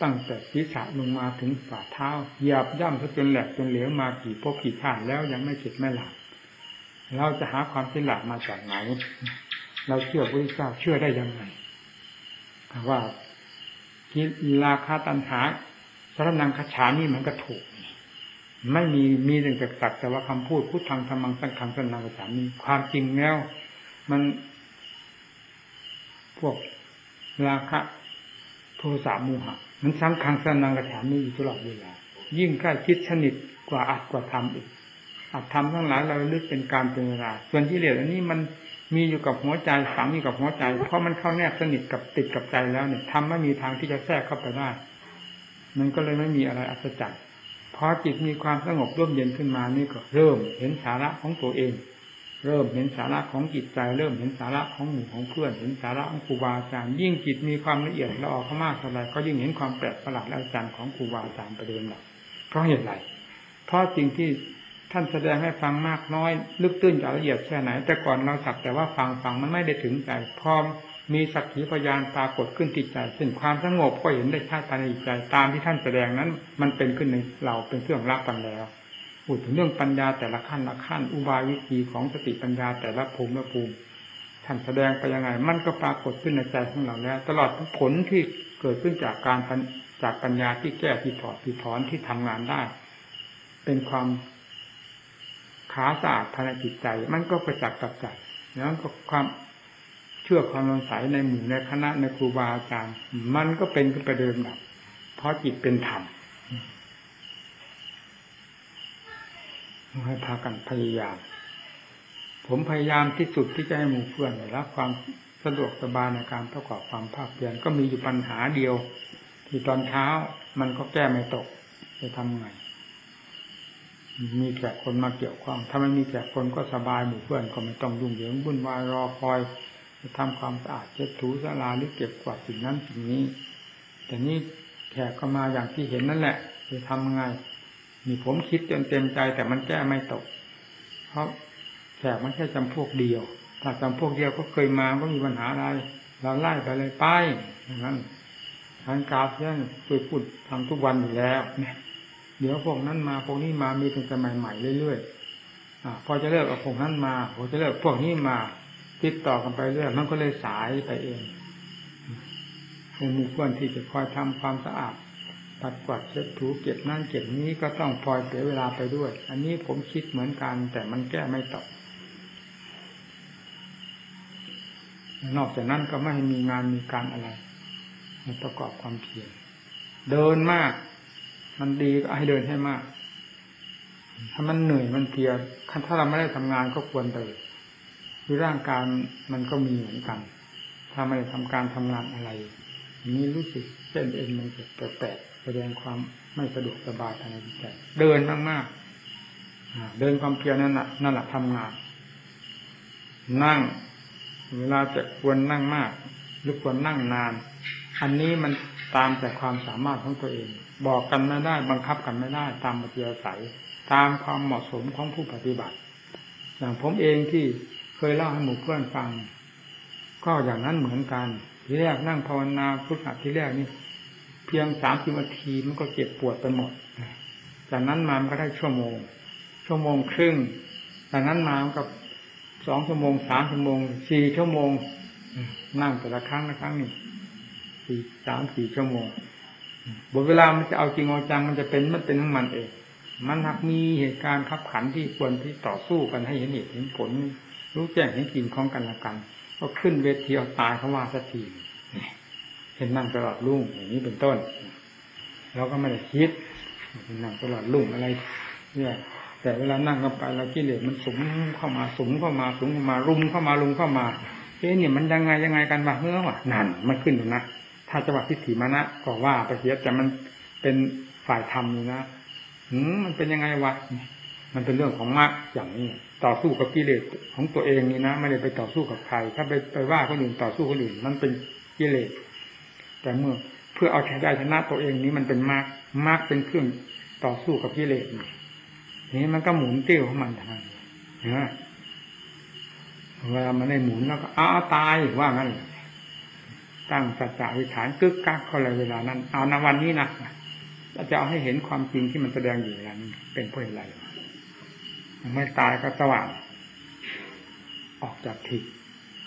ตั้งแต่ศีรษะลงมาถึงฝ่าเท้าเหยียบย่ำซะจนแหลกจนเหลวมากี่ภพกี่ชาติแล้วยังไม่เข็ดไม่หลาบเราจะหาความสิ้นหลาบมาจากไหนเราเชื่อพระพุทธเจ้าเชื่อได้ยังไงว่าราคะตัณหาสรณังคัจฉามิมันก็ถูกไม่มีเรื่องสักแต่ว่าคำพูดพุทธังธัมมังสังฆังสรณังคัจฉามิความจริงแล้วมันพวกราคะโทสะโมหะมันสังฆังสรณังคัจฉามิอยู่ตลอดเวลายิ่งใกล้ชิดสนิทกว่าอัตกว่าธรรมอีกอัตธรรมทั้งหลายเราลึกเป็นการเป็นเวลาส่วนกิเลสอันนี้มันมีอยู่กับหัวใจฝังอยู่กับหัวใจเพราะมันเข้าแนบสนิทกับติดกับใจแล้วเนี่ยทำไม่มีทางที่จะแทรกเข้าไปได้มันก็เลยไม่มีอะไรอัศจรรย์พอจิตมีความสงบร่มเย็นขึ้นมานี่ก็เริ่มเห็นสาระของตัวเองเริ่มเห็นสาระของจิตใจเริ่มเห็นสาระของหมู่ของเพื่อนเห็นสาระของครูบาอาจารย์ยิ่งจิตมีความละเอียดละออเข้ามากเท่าไรก็ยิ่งเห็นความแปลกประหลาดและอัศจรรย์ของครูบาอาจารย์ไปโดยลำดับเพราะเหตุไรเพราะสิ่งที่ท่านแสดงให้ฟังมากน้อยลึกตื้นละเอียดแค่ไหนแต่ก่อนเราสักแต่ว่าฟังมันไม่ได้ถึงใจพอมีสักขีพยานปรากฏขึ้นที่ใจซึ่งความสงบก็เห็นได้ชัดภายในใจตามที่ท่านแสดงนั้นมันเป็นขึ้นในเราเป็นเครื่องรับกันแล้วพูดถึงเรื่องปัญญาแต่ละขั้นละขั้นอุบายวิธีของสติปัญญาแต่ละภูมิละภูมิท่านแสดงไปยังไงมันก็ปรากฏขึ้นในใจของเราแล้วตลอดผลที่เกิดขึ้นจากการจากปัญญาที่แก้ที่ถอดที่ถอนที่ทำงานได้เป็นความขาสะอาดภายในจิตใจมันก็ประจักษ์กับใจแล้วก็ความเชื่อความสงสัยในหมู่ในคณะในครูบาอาจารย์มันก็เป็นขึ้นไปเดิมแบบเพราะจิตเป็นธรรมให้พากันพยายามผมพยายามที่สุดที่จะให้หมู่เพื่อนได้รับความสะดวกสบายในการประกอบความภาคเพียรก็มีอยู่ปัญหาเดียวที่ตอนเช้ามันก็แก้ไม่ตกจะทำไงมีแขกคนมาเกี่ยวข้องถ้าไม่มีแขกคนก็สบายหมู่เพื่อนก็ไม่ต้องยุ่งเหยิงวุ่นวายรอคอยจะทำความสะอาดเช็ดถูศาลาหรือเก็บกวาดสิ่งนั้นสิ่งนี้แต่นี่แขกก็มาอย่างที่เห็นนั่นแหละจะทำไงมีผมคิดจนเต็มใจแต่มันแก้ไม่ตกเพราะแขกมันแค่จำพวกเดียวถ้าจำพวกเดียวก็เคยมาก็มีปัญหาอะไรเราไล่ไปเลยไปอย่างนั้นทางกราบเนี่ยเคยพูดทำทุกวันอยู่แล้วเนี่ยเดี๋ยวพวกนั้นมาพวกนี้มามีตั้งแต่ใหม่ๆเรื่อยๆพอจะเลิกเอาพวกนั้นมาพอจะเลิกพวกนี้มาติดต่อกันไปเรื่อยมันก็เลยสายไปเองมีควรที่จะคอยทำความสะอาดปัดกวาดเช็ดถูเก็บนั่นเก็บนี้ก็ต้องพลอยเสียเวลาไปด้วยอันนี้ผมคิดเหมือนกันแต่มันแก้ไม่ตกนอกจากนั้นก็ไม่ให้มีงานมีการอะไรประกอบความเพียรเดินมากมันดีก็ให้เดินให้มากถ้ามันเหนื่อยมันเพลียถ้าเราไม่ได้ทำงานก็ควรเดินคือร่างกายมันก็มีเหมือนกันถ้าไม่ได้ทำการทำงานอะไรนี้รู้สึกเส้นเอ็นมันจะแปลกๆแสดงความไม่สะดวกสบายภายในจิตใจเดินมากๆเดินความเพียรนั่นแหละทำงานนั่งเวลาจะควรนั่งมากหรือควรนั่งนานอันนี้มันตามแต่ความสามารถของตัวเองบอกกันไม่ได้บังคับกันไม่ได้ตามอัธยาศัยตามความเหมาะสมของผู้ปฏิบัติอย่างผมเองที่เคยเล่าให้หมู่เพื่อนฟังก็อย่างนั้นเหมือนกันทีแรกนั่งภาวนาพุทธะทีแรกนี่เพียง30 นาทีมันก็เจ็บปวดไปหมดจากนั้นมามันก็ได้ชั่วโมงครึ่งจากนั้นมามันก็2 ชั่วโมง3 ชั่วโมง4 ชั่วโมงนั่งแต่ละครั้งนี่3-4 ชั่วโมงบทเวลามันจะเอาจริงเอาจังมันเป็นของมันเองมันหากมีเหตุการณ์ขับขันที่ควรที่ต่อสู้กันให้เห็นเหตุเห็นผลรู้แจ้งเห็นจริงของกันและกันก็ขึ้นเวทีเอาตายเขาว่าสักทีเห็นนั่งตลอดรุ่งอย่างนี้เป็นต้นเราก็ไม่ได้คิดนั่งตลอดรุ่งอะไรเนี่ยแต่เวลานั่งกันไปเรากิเลสมันสุมเข้ามารุมเข้ามาเนี่ยมันยังไงกันบ้างวะนั่นมันขึ้นอยู่นะถ้าจังหวะทิฏฐิมานะก็ว่าไปเสียแต่มันเป็นฝ่ายธรรมอยู่นะมันเป็นยังไงวะมันเป็นเรื่องของมรรคอย่างนี้ต่อสู้กับกิเลสของตัวเองนี่นะไม่ได้ไปต่อสู้กับใครถ้าไปว่าคนอื่นต่อสู้คนอื่นมันเป็นกิเลสแต่เมื่อเพื่อเอาชนะตัวเองนี้มันเป็นมรรคเป็นเครื่องต่อสู้กับกิเลสนี่มันก็หมุนติ้วของมันทางนะเวลามันได้หมุนแล้วก็ตายว่างั้นตั้งสัจจะอธิษฐานกึกกักเข้าเลยเวลานั้นเอาณวันนี้นะจะเอาให้เห็นความจริงที่มันแสดงอยู่นั้นเป็นเพราะอะไรไม่ตายก็สว่างออกจากทิพย์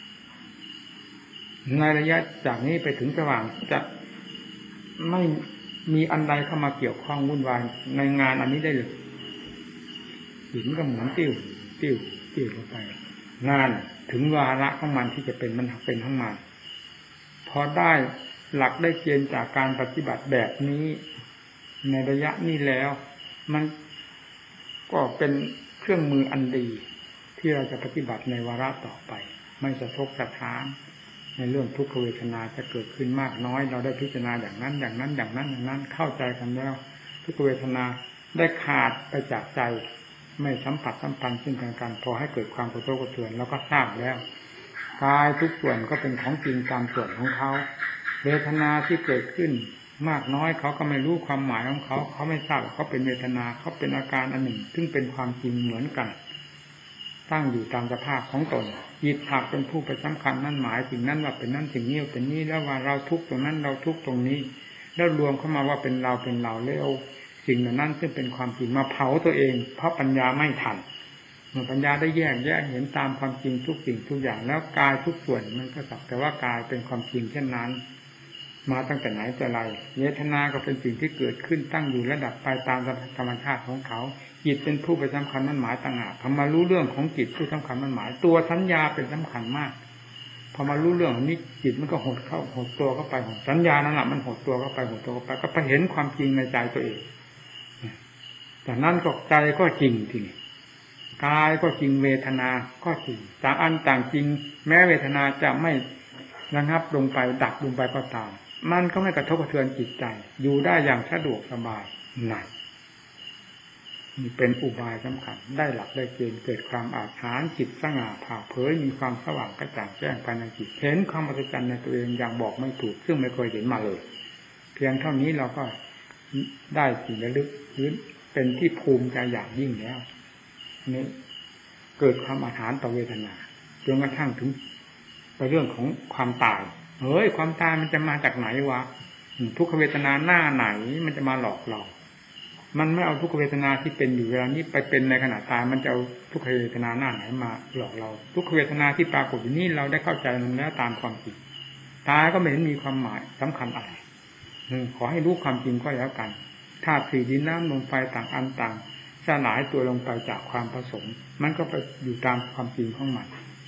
ในระยะจากนี้ไปถึงสว่างจะไม่มีอันใดเข้ามาเกี่ยวข้องวุ่นวายในงานอันนี้ได้เลยหินก็เหมือนติ้วลงไปงานถึงวาระของมันที่จะเป็นมันเป็นทั้งมันพอได้หลักได้เกณฑ์จากการปฏิบัติแบบนี้ในระยะนี้แล้วมันก็เป็นเครื่องมืออันดีที่เราจะปฏิบัติในวาระต่อไปไม่สะทกสะท้านในเรื่องทุกขเวทนาจะเกิดขึ้นมากน้อยเราได้พิจารณาอย่างนั้นเข้าใจกันแล้วทุกขเวทนาได้ขาดไปจากใจไม่สัมผัสสัมพันธ์ซึ่งกันพอให้เกิดความกระทบกระเทือนแล้วก็ทราบแล้วกายทุกส่วนก็เป็นของจริงตามส่วนของเขาเวทนาที่เกิดขึ้นมากน้อยเขาก็ไม่รู้ความหมายของเขาไม่ทราบเขาเป็นเวทนาเขาเป็นอาการอันหนึ่งซึ่งเป็นความจริงเหมือนกันตั้งอยู่ตามสภาพของตนจิตหากเป็นผู้ไปสำคัญนั่นหมายสิ่งนั้นว่าเป็นนั่นสิ่งนี้เป็นนี้แล้วว่าเราทุกข์ตรงนั้นเราทุกข์ตรงนี้แล้วรวมเข้ามาว่าเป็นเราแล้วสิ่งนั้นซึ่งเป็นความจริงมาเผาตัวเองเพราะปัญญาไม่ทันเมื่อปัญญาได้แยกเห็นตามความจริงทุกสิ่งทุกอย่างแล้วกายทุกส่วนมันก็สักแต่ว่ากายเป็นความจริงเช่นนั้นมาตั้งแต่ไหนแต่ไรเวทนาก็เป็นสิ่งที่เกิดขึ้นตั้งอยู่ระดับไปตามธรรมชาติของเขาจิตเป็นผู้ไปสำคัญมั่นหมายต่างหากพอมารู้เรื่องของจิตผู้สำคัญมั่นหมายตัวสัญญาเป็นสำคัญมากพอมารู้เรื่องนี้จิตมันก็หดตัวเข้าไปสัญญานั่นแหละมันหดตัวเข้าไปก็ไปเห็นความจริงในใจตัวเองจากนั้นก็ใจก็จริงทีนี้กายก็จริงเวทนาก็จริงต่างอันต่างจริงแม้เวทนาจะไม่ระงับลงไปดับลงไปก็ตามมันก็ไม่กระทบกระเทือนจิตใจอยู่ได้อย่างสะดวกสบายนั่นนี่เป็นอุบายสำคัญได้หลักได้เกณฑ์เกิดความอาถรรพ์จิตสง่าผ่าเผยมีความสว่างกระจ่างแจ้งภายในจิตเห็นความอัศจรรย์ในตัวเองอย่างบอกไม่ถูกซึ่งไม่เคยเห็นมาเลยเพียงเท่านี้เราก็ได้สิ่งระลึกหรือเป็นที่ภูมิใจอย่างยิ่งแล้วนี่เกิดความอาถรรพ์ต่อเวทนาจนกระทั่งถึงไปเรื่องของความตายความตายมันจะมาจากไหนวะทุกขเวทนาหน้าไหนมันจะมาหลอกเรามันไม่เอาทุกขเวทนาที่เป็นอยู่เวลานี้ไปเป็นในขณะตายมันจะเอาทุกขเวทนาหน้าไหนมาหลอกเราทุกขเวทนาที่ปรากฏอยู่นี่เราได้เข้าใจมันแล้วตามความจริงตายก็ไม่เห็นมีความหมายสำคัญอะไรขอให้รู้ความจริงก็แล้วกันธาตุสี่ดินน้ำลมไฟต่างอันต่างสลายตัวลงไปจากความผสมมันก็ไปอยู่ตามความจริงของมัน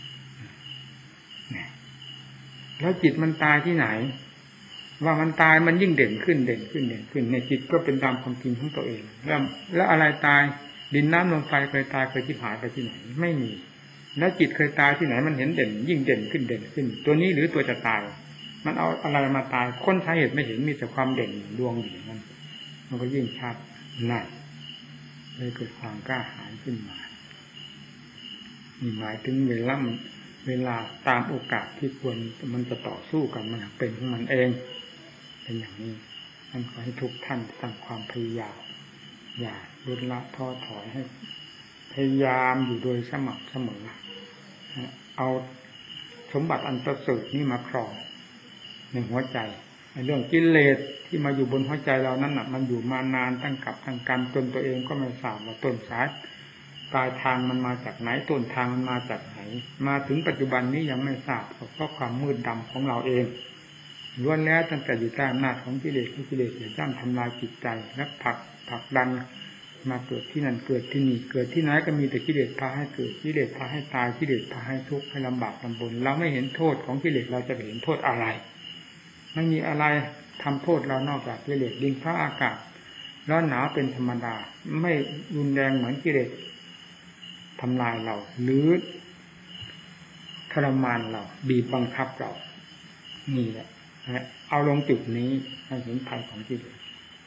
แล้วจิตมันตายที่ไหนว่ามันตายมันยิ่งเด่นขึ้นในจิตก็เป็นตามความจริงของตัวเองแล้วอะไรตายดินน้ำลมไฟเคยตายเคยที่หายไปที่ไหนไม่มีแล้วจิตเคยตายที่ไหนมันเห็นเด่นยิ่งเด่นขึ้นตัวนี้หรือตัวจะตายมันเอาอะไรมาตายค้นสาเหตุไม่เห็นมีแต่ความเด่นดวงอยู่นั่นมันก็ยิ่งชัดนั่นเลยเกิดความกล้าหาญขึ้นมานี่หมายถึงเวลาตามโอกาสที่ควรมันจะต่อสู้กันมันเป็นของมันเองเป็นอย่างนี้ท่านขอให้ทุกท่านตั้งความพยายามอย่าลดละท้อถอยให้พยายามอยู่โดยสม่ำเสมอเอาสมบัติอันประเสริฐนี้มาครองในหัวใจในเรื่องกิเลสที่มาอยู่บนหัวใจเรานั้นมันอยู่มานานตั้งกับทางการจนตัวเองก็ไม่ทราบว่าต้นสายปลายทางมันมาจากไหนต้นทางมันมาจากไหนมาถึงปัจจุบันนี้ยังไม่ทราบเพราะความมืดดำของเราเองล้วนแล้วตั้งแต่อยู่ใต้อำนาจของกิเลสเหยียบย่ำทำลายจิตใจและผลักดันมาเกิดที่นั่นเกิดที่นี่เกิดที่ไหนก็มีแต่กิเลสพาให้เกิดกิเลสพาให้ตายกิเลสพาให้ทุกข์ให้ลำบากลำบนเราไม่เห็นโทษของกิเลสเราจะเห็นโทษอะไรไม่มีอะไรทำโทษเรานอกจากกิเลสดินฟ้าอากาศร้อนหนาวเป็นธรรมดาไม่รุนแรงเหมือนกิเลสทำลายเราหรือทรมานเราบีบบังคับเรานี่แหละเอาลงจุดนี้ให้เห็นภัยของกิเลส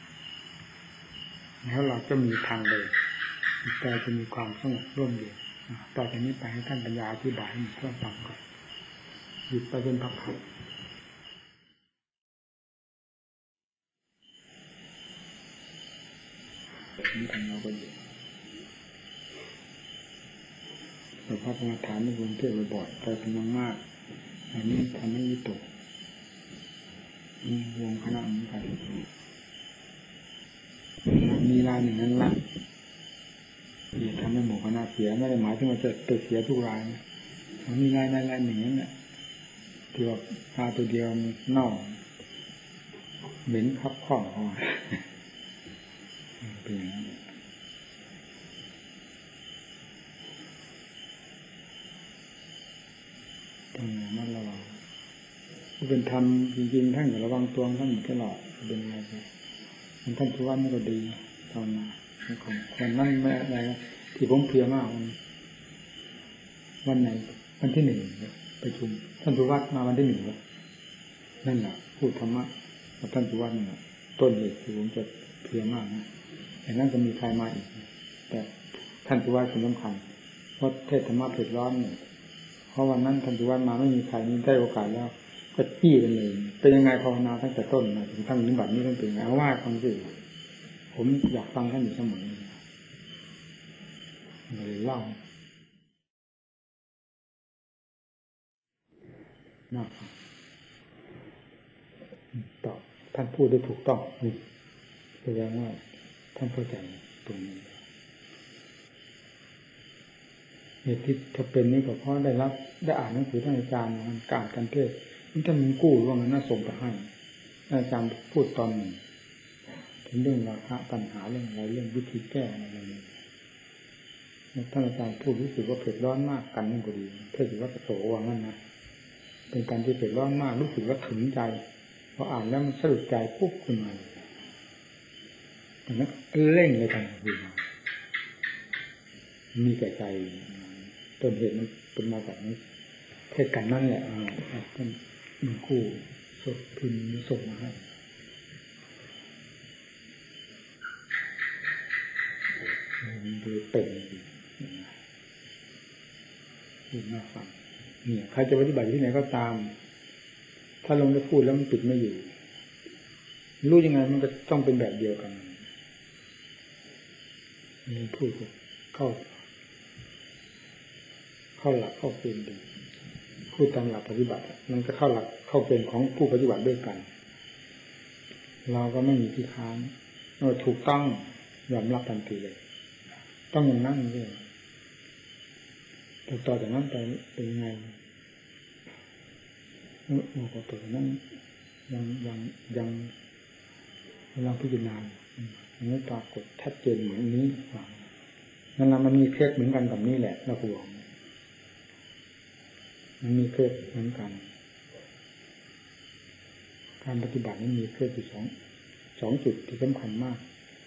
แล้วเราจะมีทางเดินใจจะมีความสงบร่มเย็นต่อจากนี้ไปให้ท่านปัญญาอธิบายให้เพื่อนฟังก่อนหยุดไปเป็นพักๆนี่ทำเราก็อยู่แต่พระกรรมฐานในวงเทศบ่อยๆไปเป็นมากอันนี้ทำให้วิตกวงคณะเหมือนกันมีรายหนึ่งนั้นละที่ทำให้หมู่คณะเสียไม่ได้หมายถึงว่าจะเสียทุกรายมันมีรายหนึ่งนั้นแหละที่ว่าปลาตัวเดียวเน่าเหม็นคับข้องออกมาเป็นอย่างนั้นต้องระมัดระวังเป็นธรรมจริงๆท่านอย่าระวังตัวท่านอยู่ตลอดเป็นไงไปมันท่านทุกวันนี่ก็ดีตอนนั้นของคนนั่นไม่อะไรที่ผมเพลียมากวันไหนวันที่1ประชุมท่านทุกวัดมาวันที่1นั่นแหละพูดธรรมะกับท่านทุกวัดเนี่ยต้นเหตุที่ผมจะเพลียมากนะแต่นั้นก็มีใครมาอีกแต่ท่านทุกวัดเป็นสำคัญเพราะเทศธรรมะเผ็ดร้อนเนี่ยเพราะวันนั้นท่านทุกวัดมาไม่มีใครนี้ได้โอกาสแล้วก็จี้กันเลยเป็นยังไงภาวนาตั้งแต่ต้นนะถึงท่านนิบัตินี้ท่านเป็นไงเอาว่าฟังสิผมอยากฟังท่านอยู่เสมอเลยเล่ามากตอบท่านพูดได้ถูกต้องนี่แสดงว่าท่านเข้าใจตรงนี้เหตุที่ถ้าเป็นนี่ก็เพราะได้อ่านหนังสือท่านอาจารย์มันการกันเทศมันจะมีกู้ร่วงนั้นน่าส่งไปให้อาจารย์พูดตอนหนึ่งถึงเรื่องราคะปัญหาเรื่องอะไรเรื่องวิธีแก้อะไรนี้ท่านอาจารย์พูดรู้สึกว่าเผ็ดร้อนมากกันนั่นก็ดีเทศว่าโสว่างั้นนะเป็นการที่เผ็ดร้อนมากรู้สึกว่าถึงใจพออ่านแล้วมันสะดุดใจปุ๊บขึ้นมาแต่นั้นเร่งเลยกันคือมีแก่ใจต้นเหตุมันเป็นมาจากนี้เทศกันนั่นแหละท่านมีคู่สดพิมพ์ส่งมาให้ดูเป็นพูดน่าฟังเนี่ยใครจะปฏิบัติที่ไหนก็ตามถ้าลงได้พูดแล้วมันปิดไม่อยู่รู้ยังไงมันก็ต้องเป็นแบบเดียวกันนี่พูดเข้าหลักเข้าเกณฑ์ดีพูดตามหลักปฏิบัติมันก็เข้าหลักเข้าเกณฑ์ของผู้ปฏิบัติด้วยกันเราก็ไม่มีที่ค้านเราถูกต้องยอมรับทันทีเลยต้องอย่างนั้นเลยต่อจากนั้นไปเป็นไงต่อจากนั้นยังพิจารณาไม่ปรากฏชัดเจนเหมือนนี้นั่นแหละมันมีเคสเหมือนกันกับนี้แหละเราบอกมันมีเคสเหมือนกันการปฏิบัตินี้มีเคสอยู่สองจุดที่สำคัญมาก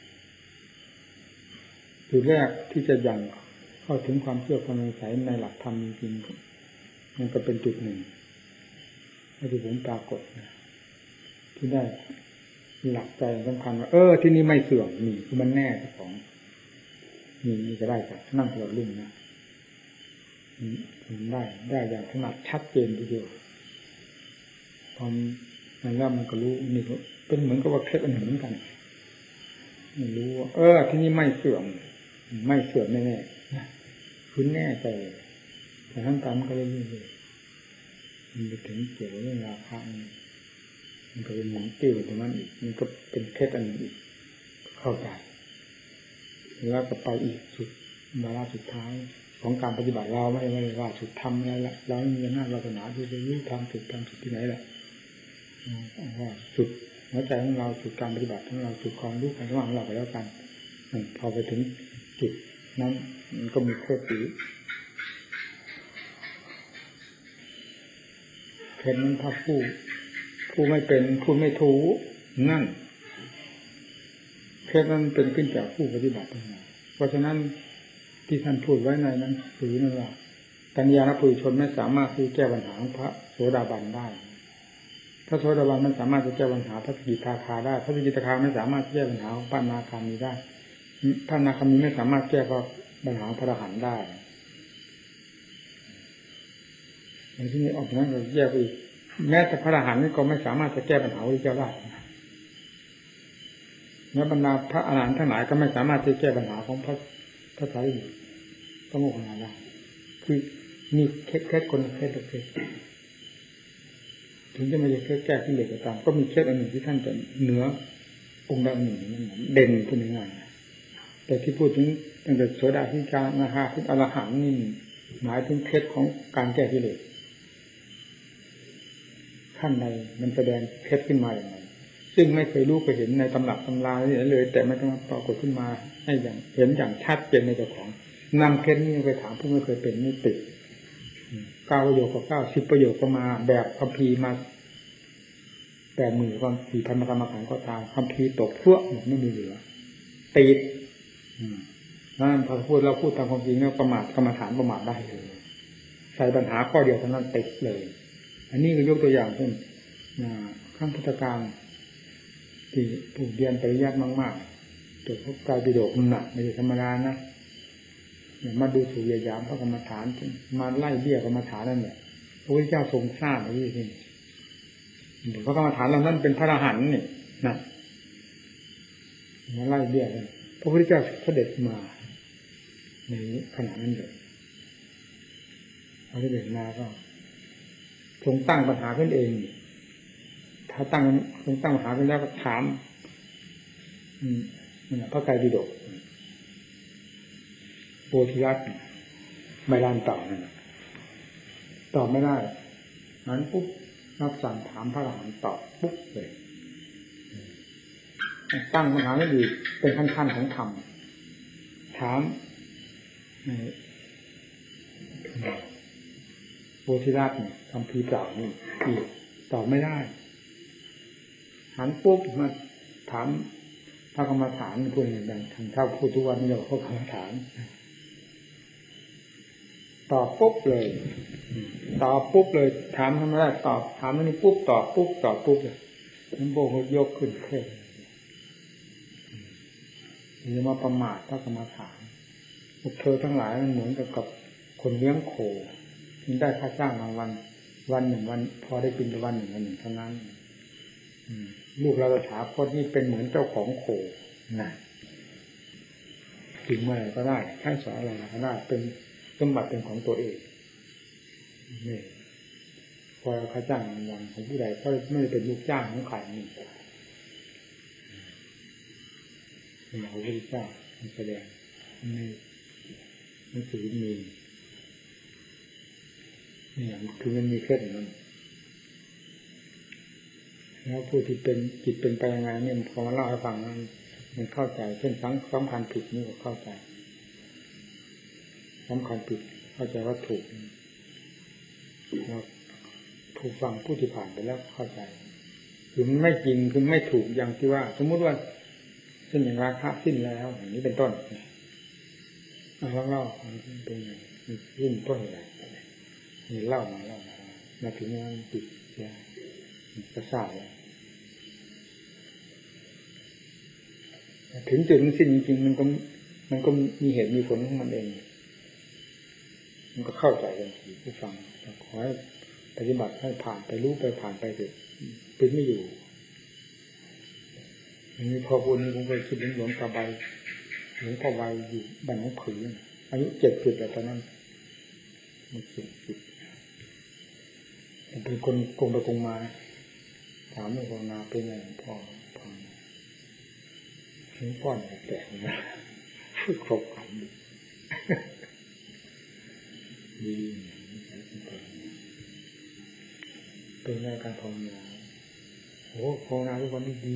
จุดแรกที่จะยังเข้าถึงความเชื่อความใสในหลักธรรมจริงมันก็เป็นจุดหนึ่งที่ผมปรากฏที่ได้หลักใจสำคัญว่าที่นี่ไม่เสื่อมนี่คือมันแน่ของนี่จะได้จากนั่งตลอดรุ่งนะได้อย่างถนัดชัดเจนทีเดียวพอมันแล้วมันก็รู้นี่เป็นเหมือนกับว่าเคล็ดอันหนึ่งเหมือนกันไม่รู้ว่าที่นี่ไม่เสื่อมแน่ๆคือแน่ใจแต่ทั้งตามก็เลยมันไปถึงเกี่ยวกับเรื่องราคามันก็เป็นหมุนติ้วตรงนั้นอีกมันก็เป็นเคล็ดอันหนึ่งอีกเข้าใจแล้วก็ไปอีกสุดวาระสุดท้ายของการปฏิบัติเราไม่ว่าสุดทำอะไรละเราไม่มีหน้าเราสนาที่จะรู้ทำสุดที่ไหนแหละว่าสุดหัวใจของเราสุดการปฏิบัติของเราสุดความรู้ความสามารถของเราไปแล้วกันพอไปถึงจุดนั้นมันก็มีเคล็ดสีเคล็ดนั้นถ้าผู้ไม่เป็นผู้ไม่ถูกนั่นเคล็ดนั้นเป็นขึ้นจากผู้ปฏิบัติเพราะฉะนั้นที่ท่านพูดไว้ในนั้นคือนั่นว่ากัญญาณปุถุชนไม่สามารถที่แก้ปัญหาของพระโสดาบันได้พระโสดาบันมันสามารถจะแก้ปัญหาพระสกิทาคาได้พระสกิทาคาไม่สามารถแก้ปัญหาของพระอนาคามีได้พระอนาคามีไม่สามารถแก้ปัญหาพระอรหันต์ได้ในที่นี้ออกจากนั้นเราแยกอีกแม้แต่พระอรหันต์ก็ไม่สามารถจะแก้ปัญหาของพระเจ้าได้แม้บรรดาพระอรหันต์ทั้งหลายก็ไม่สามารถที่แก้ปัญหาของพระสารีบุตรพระโมคคัลลานะคือมีเคล็ดคนเคล็ดถึงจะไม่ใช่แค่แก้กิเลสก็ตามก็มีเคล็ดอันหนึ่งที่ท่านจะเหนือองค์ใดองค์หนึ่งนั่นเด่นขึ้นง่ายๆแต่ที่พูดถึงตั้งแต่โสดาธิการนาคาถึงอรหันต์นี่หมายถึงเคล็ดของการแก้กิเลสขั้นใดมันแสดงเคล็ดขึ้นมาอย่างไรซึ่งไม่เคยรู้เคยเห็นในตำรับตำราเลยแต่ไม่ต้องปรากฏขึ้นมาให้อย่างเห็นอย่างชัดเจนในเจ้าของนำเคล็ดนี้ไปถามผู้ไม่เคยเป็นนี่ติด9 ประโยคก็9 10 ประโยคก็มาแบบคัมภีร์มา80,000 ความ4,000 กรรมฐานก็ตามคัมภีร์ตกพวกหมดไม่มีเหลือติดนั่นพอพูดเราพูดตามความจริงแล้วประมาทกรรมฐานประมาทได้เลยใส่ปัญหาข้อเดียวเท่านั้นติดเลยอันนี้ก็ยกตัวอย่างเช่นขั้นพุทธการที่ผู้เรียนปริยัติมากๆจบพวกกายปิฎกมันหนักไม่ใช่ธรรมดานะมาดูถูกยามพระกรรมฐานมาไล่เบี้ยกรรมฐานนั่นแหละพระพุทธเจ้าทรงทราบอย่างนี้พระกรรมฐานเหล่านั้นเป็นพระอรหันต์นี่นะมาไล่เบี้ยกันพระพุทธเจ้าเสด็จมาในขณะนั้นเลยพอเสด็จมาก็ทรงตั้งปัญหาขึ้นเองถ้าตั้งปัญหาขึ้นแล้วก็ถามพระไตรปิฎกโพธิรัตน์ไม่รันตอบนั่นตอบไม่ได้นั้นปุ๊บรับสั่งถามพระอรหันต์ตอบปุ๊บเลยตั้งปัญหาให้ดีเป็นขั้นๆของธรรมถามโพธิรัตน์คำพีเปล่านี่อีกตอบไม่ได้หันปุ๊บมาถามพระกรรมฐานพวกนี้ดังทางเท่าพูดทุกวันนี้เราพระกรรมฐานตอบปุ๊บเลยตอบปุ๊บเลยถามทำไมได้ตอบถามอันนี้ปุ๊บตอบปุ๊บตอบปุ๊บเลยมันโบกยกขึ้นเครื่องนี่มาประมาทพระกรรมฐานพวกเธอทั้งหลายมันเหมือนกับคนเลี้ยงโคมันได้ค่าจ้างรางวัลวันหนึ่งวันพอได้กินวันหนึ่งเท่านั้นลูกเราถาคตนี่เป็นเหมือนเจ้าของโคนะกินเมื่อไหร่ก็ได้ใช้สอนอะไรก็ได้เป็นสมบัติเป็นของตัวเองนี่พอค่าจ้างรางวัลของผู้ใดก็ไม่ได้เป็นลูกจ้างของใครนี่เป็นของพระพุทธเจ้าแสดงในหนังสือมีนี่คือมันมีเคล็ดอย่างนั้นแล้วผู้ที่เป็นจิตเป็นไปยังไงเนี่ยพอมาเล่าให้ฟังมันเข้าใจเช่นสำคัญผิดนี่ก็เข้าใจสำคัญผิดเข้าใจว่าถูกผู้ฟังผู้ที่ผ่านไปแล้วเข้าใจคือมันไม่จริงคือไม่ถูกอย่างที่ว่าสมมุติว่าเช่นอย่างราคาสิ้นแล้วอย่างนี้เป็นต้นเล่าเป็นไงสิ้นต้นอะไรนี่เล่ามาถึงนั้นติดยากระซ่าเลยถึงจุดมันสิ้นจริงๆมันก็มีเหตุมีผลของมันเองมันก็เข้าใจทันทีผู้ฟังแต่ขอให้ปฏิบัติให้ผ่านไปรู้ไปผ่านไปเถอะเป็นไม่อยู่อันนี้พอพูดนี้ผมเคยคิดถึงหลวงตาใบหลวงพ่อใบอยู่บ้านหนองผืออายุ70แล้วตอนนั้นมัน70เป็นคนกงไปกงมาถามหลวงพ่อนาเป็นไงหลวงพ่อฟังหลวงพ่อแปลกนะฝึกครบขันดีเป็นไงการภาวนาโอ้ภาวนาทุกวันนี้ดี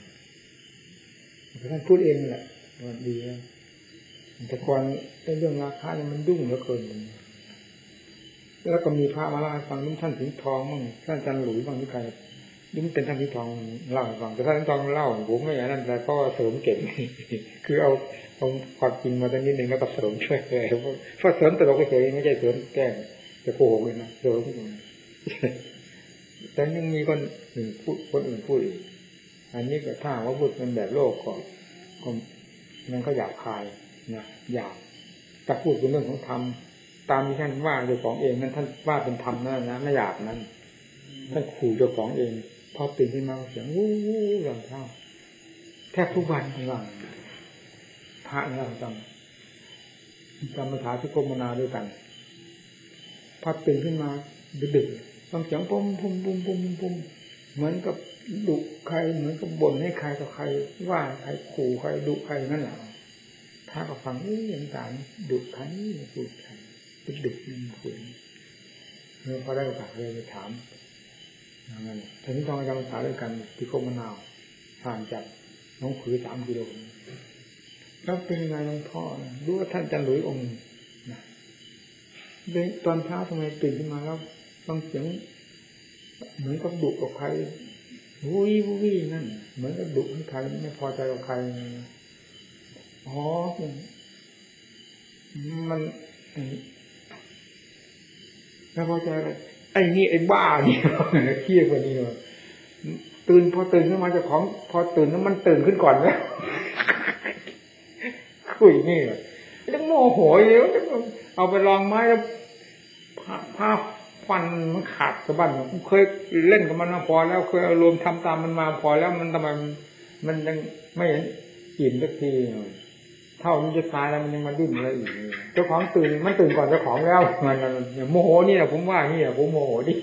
ท่านพูดเองแหละว่าดีแล้วแต่ก่อนเรื่องราคาเนี่ยมันดุ้งเหลือเกินแล้วก็มีพระมาเล่าให้ฟังนุ่มท่านสิงห์ทองมั่งท่านจันหลุยบ้างที่ใครนี่มันเป็นท่านสิงห์ทองเล่าให้ฟังแต่ท่านสิงห์ทองเล่าผมไม่อย่างนั้นแต่ก็เสริมเก่งคือเอาความจริงมาตั้งนิดนึงแล้วก็เสริมช่วยเลยเพราะเสริมตลกเฉยไม่ใช่เสริมแกล้งจะโกหกเลยนะเสริมแต่ยังมีคนอื่นพูดอีกอันนี้ก็ถ้าว่าพูดเป็นแบบโลกก็มันก็หยาบคายนะหยาบแต่พูดเป็นเรื่องของธรรมตามที่ท่านว่าเจ้าของเองนั้นท่านว่าเป็นธรรมนั่นนะไม่หยาบนั้นท่านขู่เจ้าของเองพอตื่นขึ้นมาเสียงวู้วู้หลังเท้าแทบทุกวันหลังพระนี่เราจำภาษาที่กรมนาด้วยกันพอตื่นขึ้นมาดึกๆต้องเสียงปุ้มปุ้มปุ้มปุ้มปุ้มเหมือนกับดุใครเหมือนกับบ่นให้ใครต่อใครว่าใครขู่ใครดุใครนั่นแหละถ้าก็ฟังอย่างต่างดุใครพูดใครเป็นดุนี่คุยเมื่อพอได้โอกาสเลยไปถามอย่างนั้นทีนี้ต้องจำภาษาด้วยกันที่โคกมะนาวห่างจากน้องผือ3 กิโลแล้วเป็นยังไงหลวงพ่อรู้ว่าท่านจะหลุยองค์นะตอนเช้าทำไมตื่นขึ้นมาแล้วฟังเสียงเหมือนกับดุกับใครวุ้ยวุ้ยนั่นเหมือนกับดุกับใครไม่พอใจกับใครอ๋อมันไม่พอใจอะไรไอ้นี่ไอ้บ้านี่เครียดกว่านี้เลยตื่นพอตื่นขึ้นมาเจ้าของพอตื่นแล้วมันตื่นขึ้นก่อนแล้วคุยนี่เลยจะโมโหเยอะเอาไปลองไม้แล้วผ้าฟันมันขาดสะบั้นผมเคยเล่นกับมันมาพอแล้วเคยเอารวมทำตามมันมาพอแล้วมันทำไมมันยังไม่เห็นอิ่มสักทีเท่ามันจะตายแล้วมันยังมาดิ้นอะไรอีกเจ้าของตื่นมันตื่นก่อนเจ้าของแล้วมันโมโหนี่แหละผมว่านี่แหละผมโมโหดิ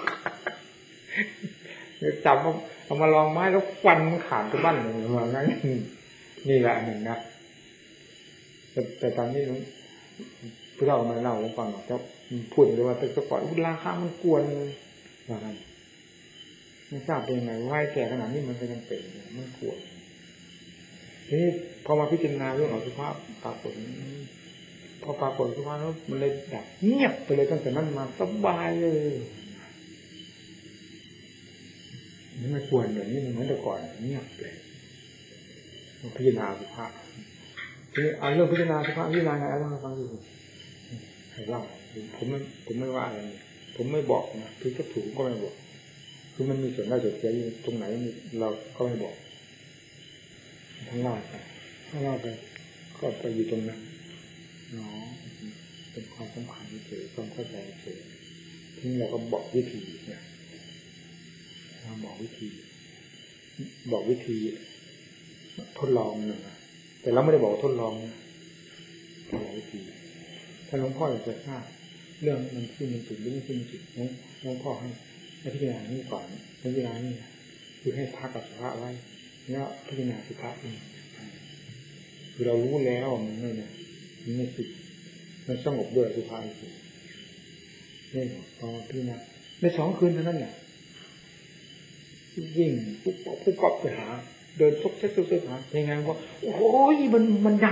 จับเอามาลองไม้แล้วฟันมันขาดสะบั้นเลยว่างั้นนี่แหละหนึ่งนะแต่ตอนนี้พระเจ้ามาเล่าให้ฟังเจ้าพูดเลยว่าแต่ก่อนราคามันกวนเลยว่างั้นไม่ทราบเป็นยังไงว่าแก่ขนาดนี้มันก็ยังเป็นมันกวนทีนี้พอมาพิจารณาเรื่องของสุภาพปรากฏพอปรากฏสุภาพแล้วมันเลยดับเงียบไปเลยตั้งแต่นั้นมาสบายเลยนี่ไม่ควรอย่างนี้เหมือนแต่ก่อนเงียบเลยพิจารณาสุภาพทีนี้เอาเรื่องพิจารณาสุภาพพิจารณาอะไรต้องฟังดูให้เล่าผมไม่ว่าอะไรผมไม่บอกนะคือถ้าถูกก็ไม่บอกคือมันมีส่วนได้ส่วนเสียอยู่ตรงไหนเราก็ไม่บอกทั้งเล่าไปถ้าเล่าไปก็ไปอยู่ตรงนั้นเนาะเป็นความสำคัญเฉยความเข้าใจเฉยทีนี้เราก็บอกวิธีเนี่ยเราบอกวิธีทดลองนะแต่เราไม่ได้บอกทดลองนะบอกวิธีถ้าหลวงพ่ออยากจะทราบเรื่องมันขึ้นมันจุดหรือไม่ขึ้นจุดหลวงพ่อให้พิจารณานี่ก่อนพิจารณานี่คือให้พักกับสภาวะไว้แล้วพิจารณาสุภาพเองคือเรารู้แล้วมันไม่ติดมันสงบด้วยสุภาพสินี่พอพิจารณาใน2 คืนเท่านั้นแหละวิ่งปุ๊บป๊บไปหาเดินซุกเซ็กหายังไงว่าโอ้โหมันยัง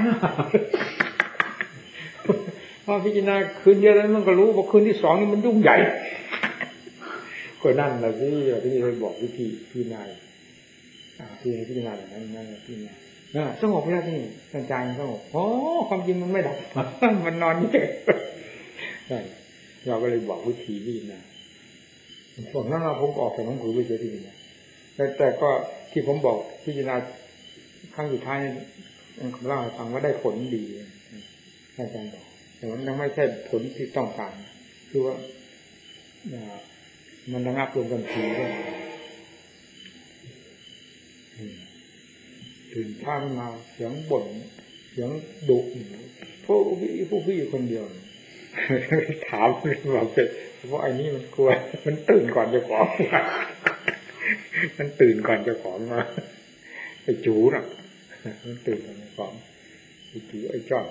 พอพิจารณาคืนเดียวแล้วมันก็รู้ว่าคืนที่2นี่มันยุ่งใหญ่ก็นั่นแหละที่เราบอกวิธีพิจารณาพิจารณาอย่างนั้นพิจารณาสงบแล้วนี่ใจสงบอ๋อความจริงมันไม่ดับมันนอนนี่ใช่เราก็เลยบอกวิธีพิจารณาส่วนนั้นเราผมออกจากหนังสือไปเฉยทีนี้แต่ก็ที่ผมบอกพิจารณาครั้งสุดท้ายเล่าให้ฟังว่าได้ผลดีอาจารย์บอกแต่ว่ายังไม่ใช่ผลที่ต้องการคือว่ามันระงับลงทันทีด้วยตื่นข้ามมาเสียงบ่นเสียงดุผู้พี่คนเดียวถามบอกเสร็จเพราะไอ้นี่มันกลัวมันตื่นก่อนเจ้าของมันตื่นก่อนเจ้าของมาไอ้จูน่ะมันตื่นก่อนเจ้าของไอ้จูไอ้จ้อน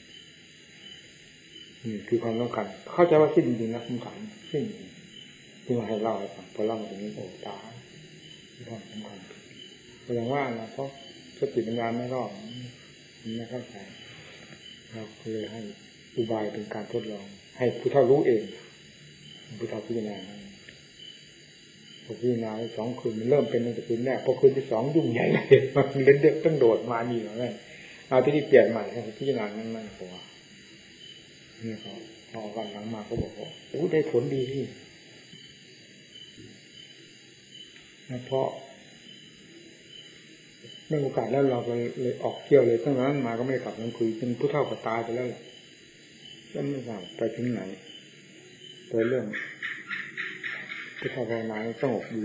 นี่คือความสำคัญเข้าใจว่าสิ้นจริงนะสำคัญสิ้นที่มาให้เล่าให้ฟังพอเล่ามาตรงนี้โอ้ตายความสำคัญแสดงว่าเราเพราะสติปัญญาไม่รอบไม่เข้าใจเราเลยให้อุบายเป็นการทดลองให้ผู้เฒ่ารู้เองผู้เฒ่าพิจารณาพอพิจารณา2 คืนมันเริ่มเป็นตั้งแต่คืนแรกพอคืนที่2ยุ่งใหญ่เลยมันเล่นเด็กต้องโดดมานี่เหรอเนี่ยเอาที่นี่เปลี่ยนใหม่ให้พิจารณานั่นๆตัวนี่เขาพอวันหลังมาก็บอกว่าโอ้ได้ผลดีที่เพราะได้โอกาสแล้วเราก็เลยออกเที่ยวเลยตั้งแต่นั้นมาก็ไม่ได้กลับมาคุยเป็นผู้เฒ่าก็ตายไปแล้วแล้วไม่ทราบไปถึงไหนแต่เรื่องที่ภาวนาสงบดี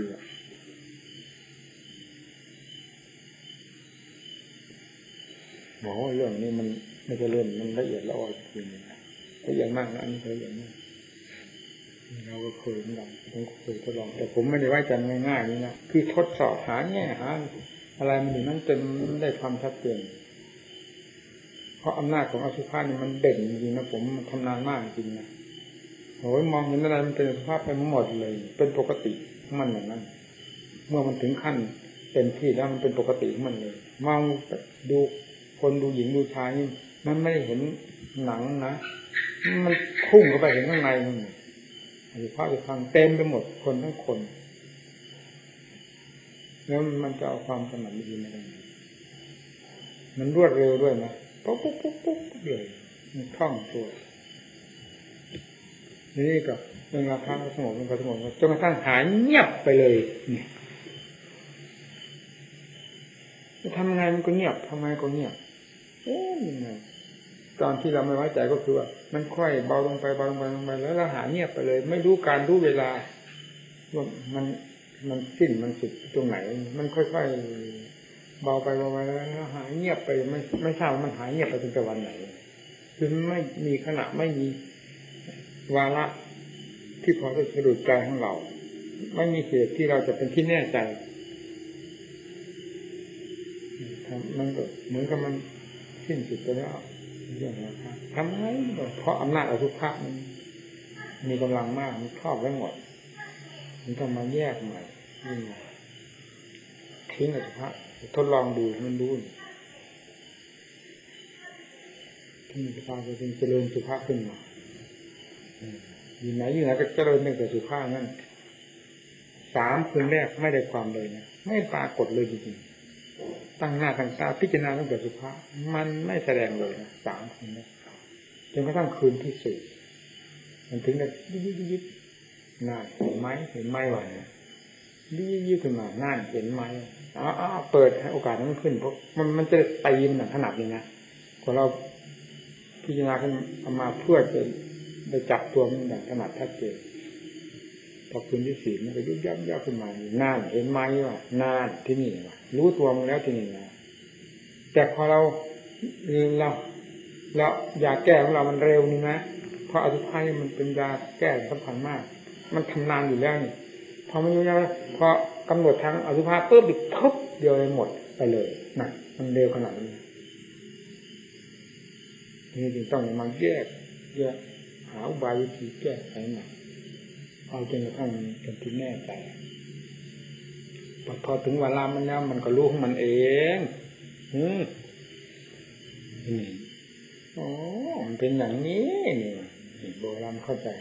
บอกว่าเรื่องนี้มันไม่จะเริ่มมันละเอียดละออจริงละเอียดมากนะอันนี้ละเอียดมากเราก็เคยเหมือนกันผมเคยทดลองแต่ผมไม่ได้ไว้ใจง่ายๆนี่นะคือทดสอบหาแง่หาอะไรมันอยู่นั้นจนได้ความชัดเจนเพราะอำนาจของอสุภะนี่มันเด่นจริงๆนะผมทำนานมากจริงนะโอ้ยมองเห็นอะไรมันเป็นอสุภะไปหมดเลยเป็นปกติของมันอย่างนั้นเมื่อมันถึงขั้นเต็มที่แล้วมันเป็นปกติของมันเลยมองดูคนดูหญิงดูชายนี่มันไม่เห็นหนังนะมันพุ่งเข้าไปเห็นข้างในมันอสุภะจะฟังเต็มไปหมดคนทั้งคนแล้วมันจะเอาความสนั่นดีมาได้มันรวดเร็วด้วยนะปุ๊บปุ๊บปุ๊บปุ๊บเลยมันคล่องตัวนี่ก็เวลาพักสงบมันก็สงบจนกระทั่งหายเงียบไปเลยเนี่ยจะทำไงมันก็เงียบทำไมก็เงียบยังไงตอนที่เราไม่ไว้ใจก็คือว่ามันค่อยเบาลงไปเบาลงไปลงไปแล้วเราหายเงียบไปเลยไม่รู้การรู้เวลาว่ามันสิ้นมันสุดตรงไหนมันค่อยๆเบาไปเบาไปแล้วหายเงียบไปไม่ทราบว่ามันหายเงียบไปจนแต่วันไหนคือไม่มีขณะไม่มีวาระที่พอจะสะดุดใจของเราไม่มีเหตุที่เราจะเป็นที่แน่ใจมันก็เหมือนกับมันสิ้นสุดไปแล้วเรื่องนะครับทำไมเพราะอำนาจอสุภะมันมีกำลังมากมันครอบไว้หมดมันต้องมาแยกใหม่ทิ้งอสุภะทดลองดูมันดูที่อสุภะจะเป็นเจริญสุภะขึ้นมาอยู่ไหนก็เจริญตั้งแต่สุภาพนั่น3 คืนแรกไม่ได้ความเลยนะไม่ปรากฏเลยจริงๆตั้งหน้าตั้งตาพิจารณาตั้งแต่สุภาพมันไม่แสดงเลยนะ3 คืนแรกจนกระทั่งคืนที่4มันถึงจะยิบน่าเห็นไหมวะเนี่ยยิบขึ้นมาน่าเห็นไหมเปิดให้โอกาสนั้นขึ้นเพราะมันจะตีมันขนาดนี้นะพอเราพิจารณาขึ้นเอามาเพื่อจะได้จับตัวมันอย่างขนาดชัดเจนพอคืนที่4มันก็ยุบยับขึ้นมาน่านเห็นไหมว่าน่านที่นี่ว่ารู้ตัวมันแล้วที่นี่นะแต่พอเรายาแก้ของเรามันเร็วนี่นะเพราะอสุภะมันเป็นยาแก้สำคัญมากมันทำนานอยู่แล้วนี่พอไม่รู้แล้วพอกำหนดทางอสุภะปุ๊บอีกทุบเดียวเลยหมดไปเลยนะมันเร็วขนาดนี้นี่จึงต้องมาแยกหาอุบายวิธีแก้ไขใหม่เอาจนกระทั่งเป็นที่แน่ใจพอถึงเวลามันแล้วมันก็รู้ของมันเองนี่มันเป็นอย่างนี้นี่โบราณเข้าใจ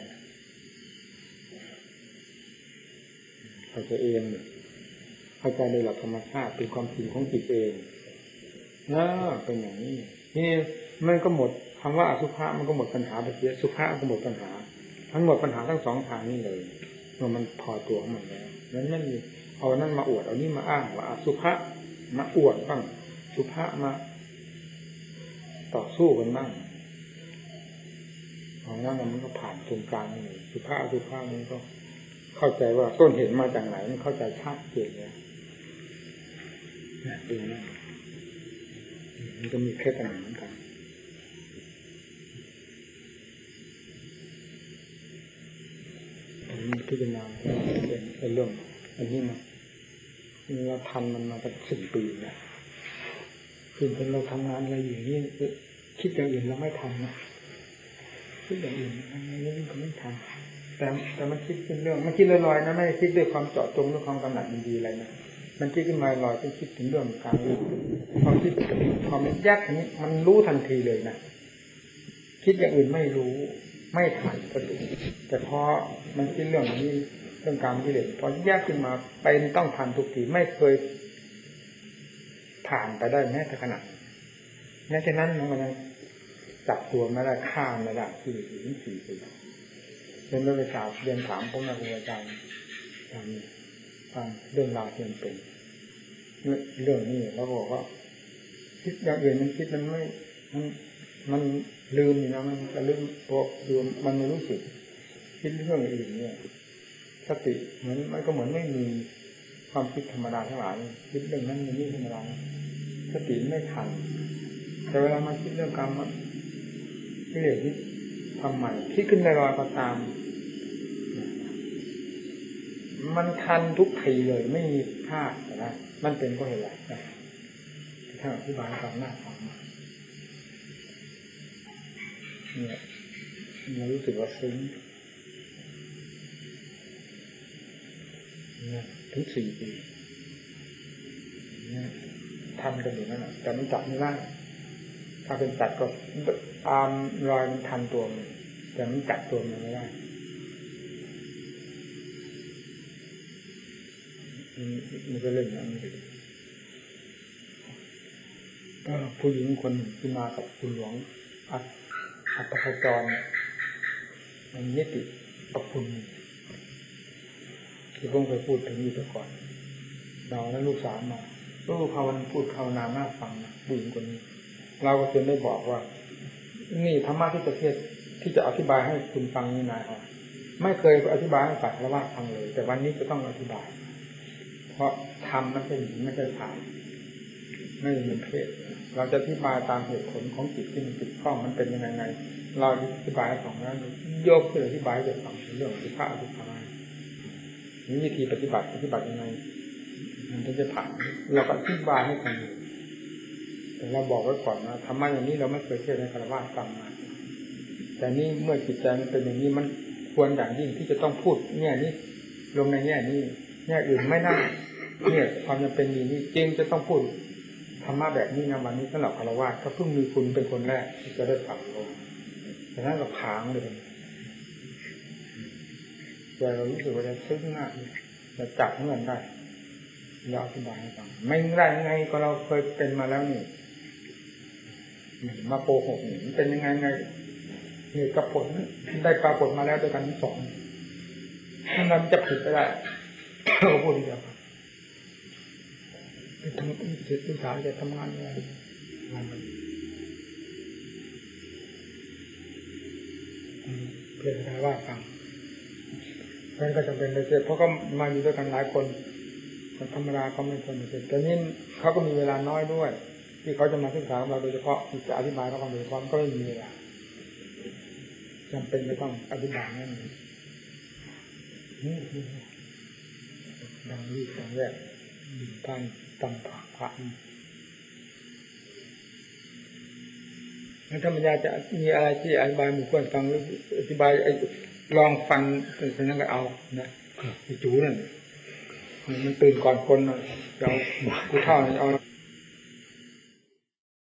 เองเข้าใจโดยหลักธรรมชาติเป็นความจริงของจิตเองเป็นอย่างนี้นี่มันก็หมดคำว่าอสุภะมันก็หมดปัญหาไปเสียสุภะก็หมดปัญหาทั้งหมดปัญหาทั้ง2 ทางนี้เลยเมื่อมันพอตัวของมันแล้วนั้นไม่มีเอานั่นมาอวดเอานี่มาอ้างว่าอสุภะมาอวดบ้างสุภะมาต่อสู้กันบ้างเอานั่นมันก็ผ่านตรงกลางเลยสุภะอสุภะมันก็เข้าใจว่าต้นเหตุมาจากไหนมันเข้าใจชัดเจนเลยเนี่ยดูนั่นมันก็มีเคล็ดเหมือนกันพิจารณาเป็นเรื่องอันนี้นะเราทำมันมาตั้ง10 ปีแล้วคือเป็นเราทำงานอะไรอย่างนี้คิดอย่างอื่นเราไม่ทำนะคิดอย่างอื่นนี่ก็ไม่ทำแต่มันคิดเป็นเรื่องมันคิดลอยๆนะไม่ได้คิดด้วยความเจาะจงด้วยความกำหนัดมันดีอะไรนะมันคิดขึ้นมาลอยๆคิดถึงเรื่องการรู้ความคิดความยากนี้มันรู้ทันทีเลยนะคิดอย่างอื่นไม่รู้ไม่ทันก็ดูแต่พอมันคิดเรื่องนี้เรื่องการกิเลสพอแยกขึ้นมาเป็นต้องทันทุกทีไม่เคยผ่านไปได้แม้แต่ขณะแม้ฉะนั้นมันยังจับตัวไม่ได้ข้ามไม่ได้ที่ถึง4 ปีเป็นเรื่องไปเรียนถามผมนะครูอาจารย์ฟังเรื่องราวที่มันเป็นเรื่องนี้แล้วบอกว่าคิดอย่างอื่นมันคิดมันลืมนะมันจะลืมตัวลืมมันไม่รู้สึกคิดเรื่องอื่นเนี่ยสติมันก็เหมือนไม่มีความคิดธรรมดาทั้งหลายคิดเรื่องนั้นเรื่องนี้ธรรมดาสติไม่ทันแต่เวลามาคิดเรื่องกรรมนี่เรื่องที่ทำใหม่คิดขึ้นลอยๆก็ตามมันทันทุกทีเลยไม่มีพลาดนะมันเป็นเพราะอะไรนะถ้าอธิบายตามหน้าฟังเนี่ยเรารู้สึกว่าซึ้งเนี่ยถึง4 ปีเนี่ยทำกันอยู่นั่นแหละแต่มันจับไม่ได้ถ้าเป็นจัดก็ตามรอยมันทันตัวมันแต่มันจับตัวมันไม่ได้มันก็เล่นอย่างนี้ก็ผู้หญิงคนหนึ่งที่มากับคุณหลวงอัตภจรมันนิติกับคุณที่ผมเคยพูดถึงอยู่แต่ก่อนเราและลูกสาวมาลูกภาวนาพูดภาวนาหน้าฟังนะผู้หญิงคนนี้เราก็ควรได้บอกว่านี่ธรรมะที่ประเทศที่จะอธิบายให้คุณฟังนี่นายไม่เคยอธิบายให้ฝ่ายพระว่าฟังเลยแต่วันนี้จะต้องอธิบายเพราะธรรมมันเป็นหญิงไม่ใช่ชายไม่เหมือนเพศเราจะอธิบายตามเหตุผลของจิตที่มันติดข้องมันเป็นยังไงเราอธิบายให้ฟังแล้วโยกขึ้นอธิบายให้ฟังเรื่องที่พระอธิบายนี่วิธีปฏิบัติยังไงมันจะผ่านเราก็อธิบายให้ฟังแต่เราบอกไว้ก่อนนะธรรมะอย่างนี้เราไม่เคยเชื่อในคารวะฟังมาแต่นี่เมื่อจิตใจมันเป็นอย่างนี้มันควรอย่างยิ่งที่จะต้องพูดแง่นี้ลงในแง่นี้แง่อื่นไม่น่าเนี่ยความจำเป็นนี้จริงจะต้องพูดธรรมะแบบนี้นะวันนี้สำหรับคารวะก็เพิ่งมีคุณเป็นคนแรกที่จะได้ฟังลงแต่นั้นก็ค้างเลยแต่เรารู้สึกว่าจะซึ้งมากจะจับเงื่อนได้เราอธิบายให้ฟังไม่ได้ไงก็เราเคยเป็นมาแล้วนี่มาโกหกนี่เป็นยังไงเหตุกับผลได้ปรากฏมาแล้วด้วยกันทั้งสองถ้ามันจะผิดไปได้เราพูดดีกว่าทำจิตวิชาจะทำงานอะไรงานเพื่อจะได้ว่าฟังเพราะนั้นก็จำเป็นเลยเพราะก็มาอยู่ด้วยกันหลายคนคนธรรมดาก็ไม่ควรจะแต่นี่เขาก็มีเวลาน้อยด้วยที่เขาจะมาศึกษาเราโดยเฉพาะจะอธิบายเขาโดยเฉพาะก็ไม่มีเวลาจำเป็นจะต้องอธิบายนั่นดังนี้ดังแรกท่านตำผักพระถ้ามันจะมีอะไรที่อธิบายหมู่เพื่อนฟังหรืออธิบายลองฟังเป็นนั่นก็เอานะไอ้จูนั่นมันตื่นก่อนคนเรากูเท่าเอา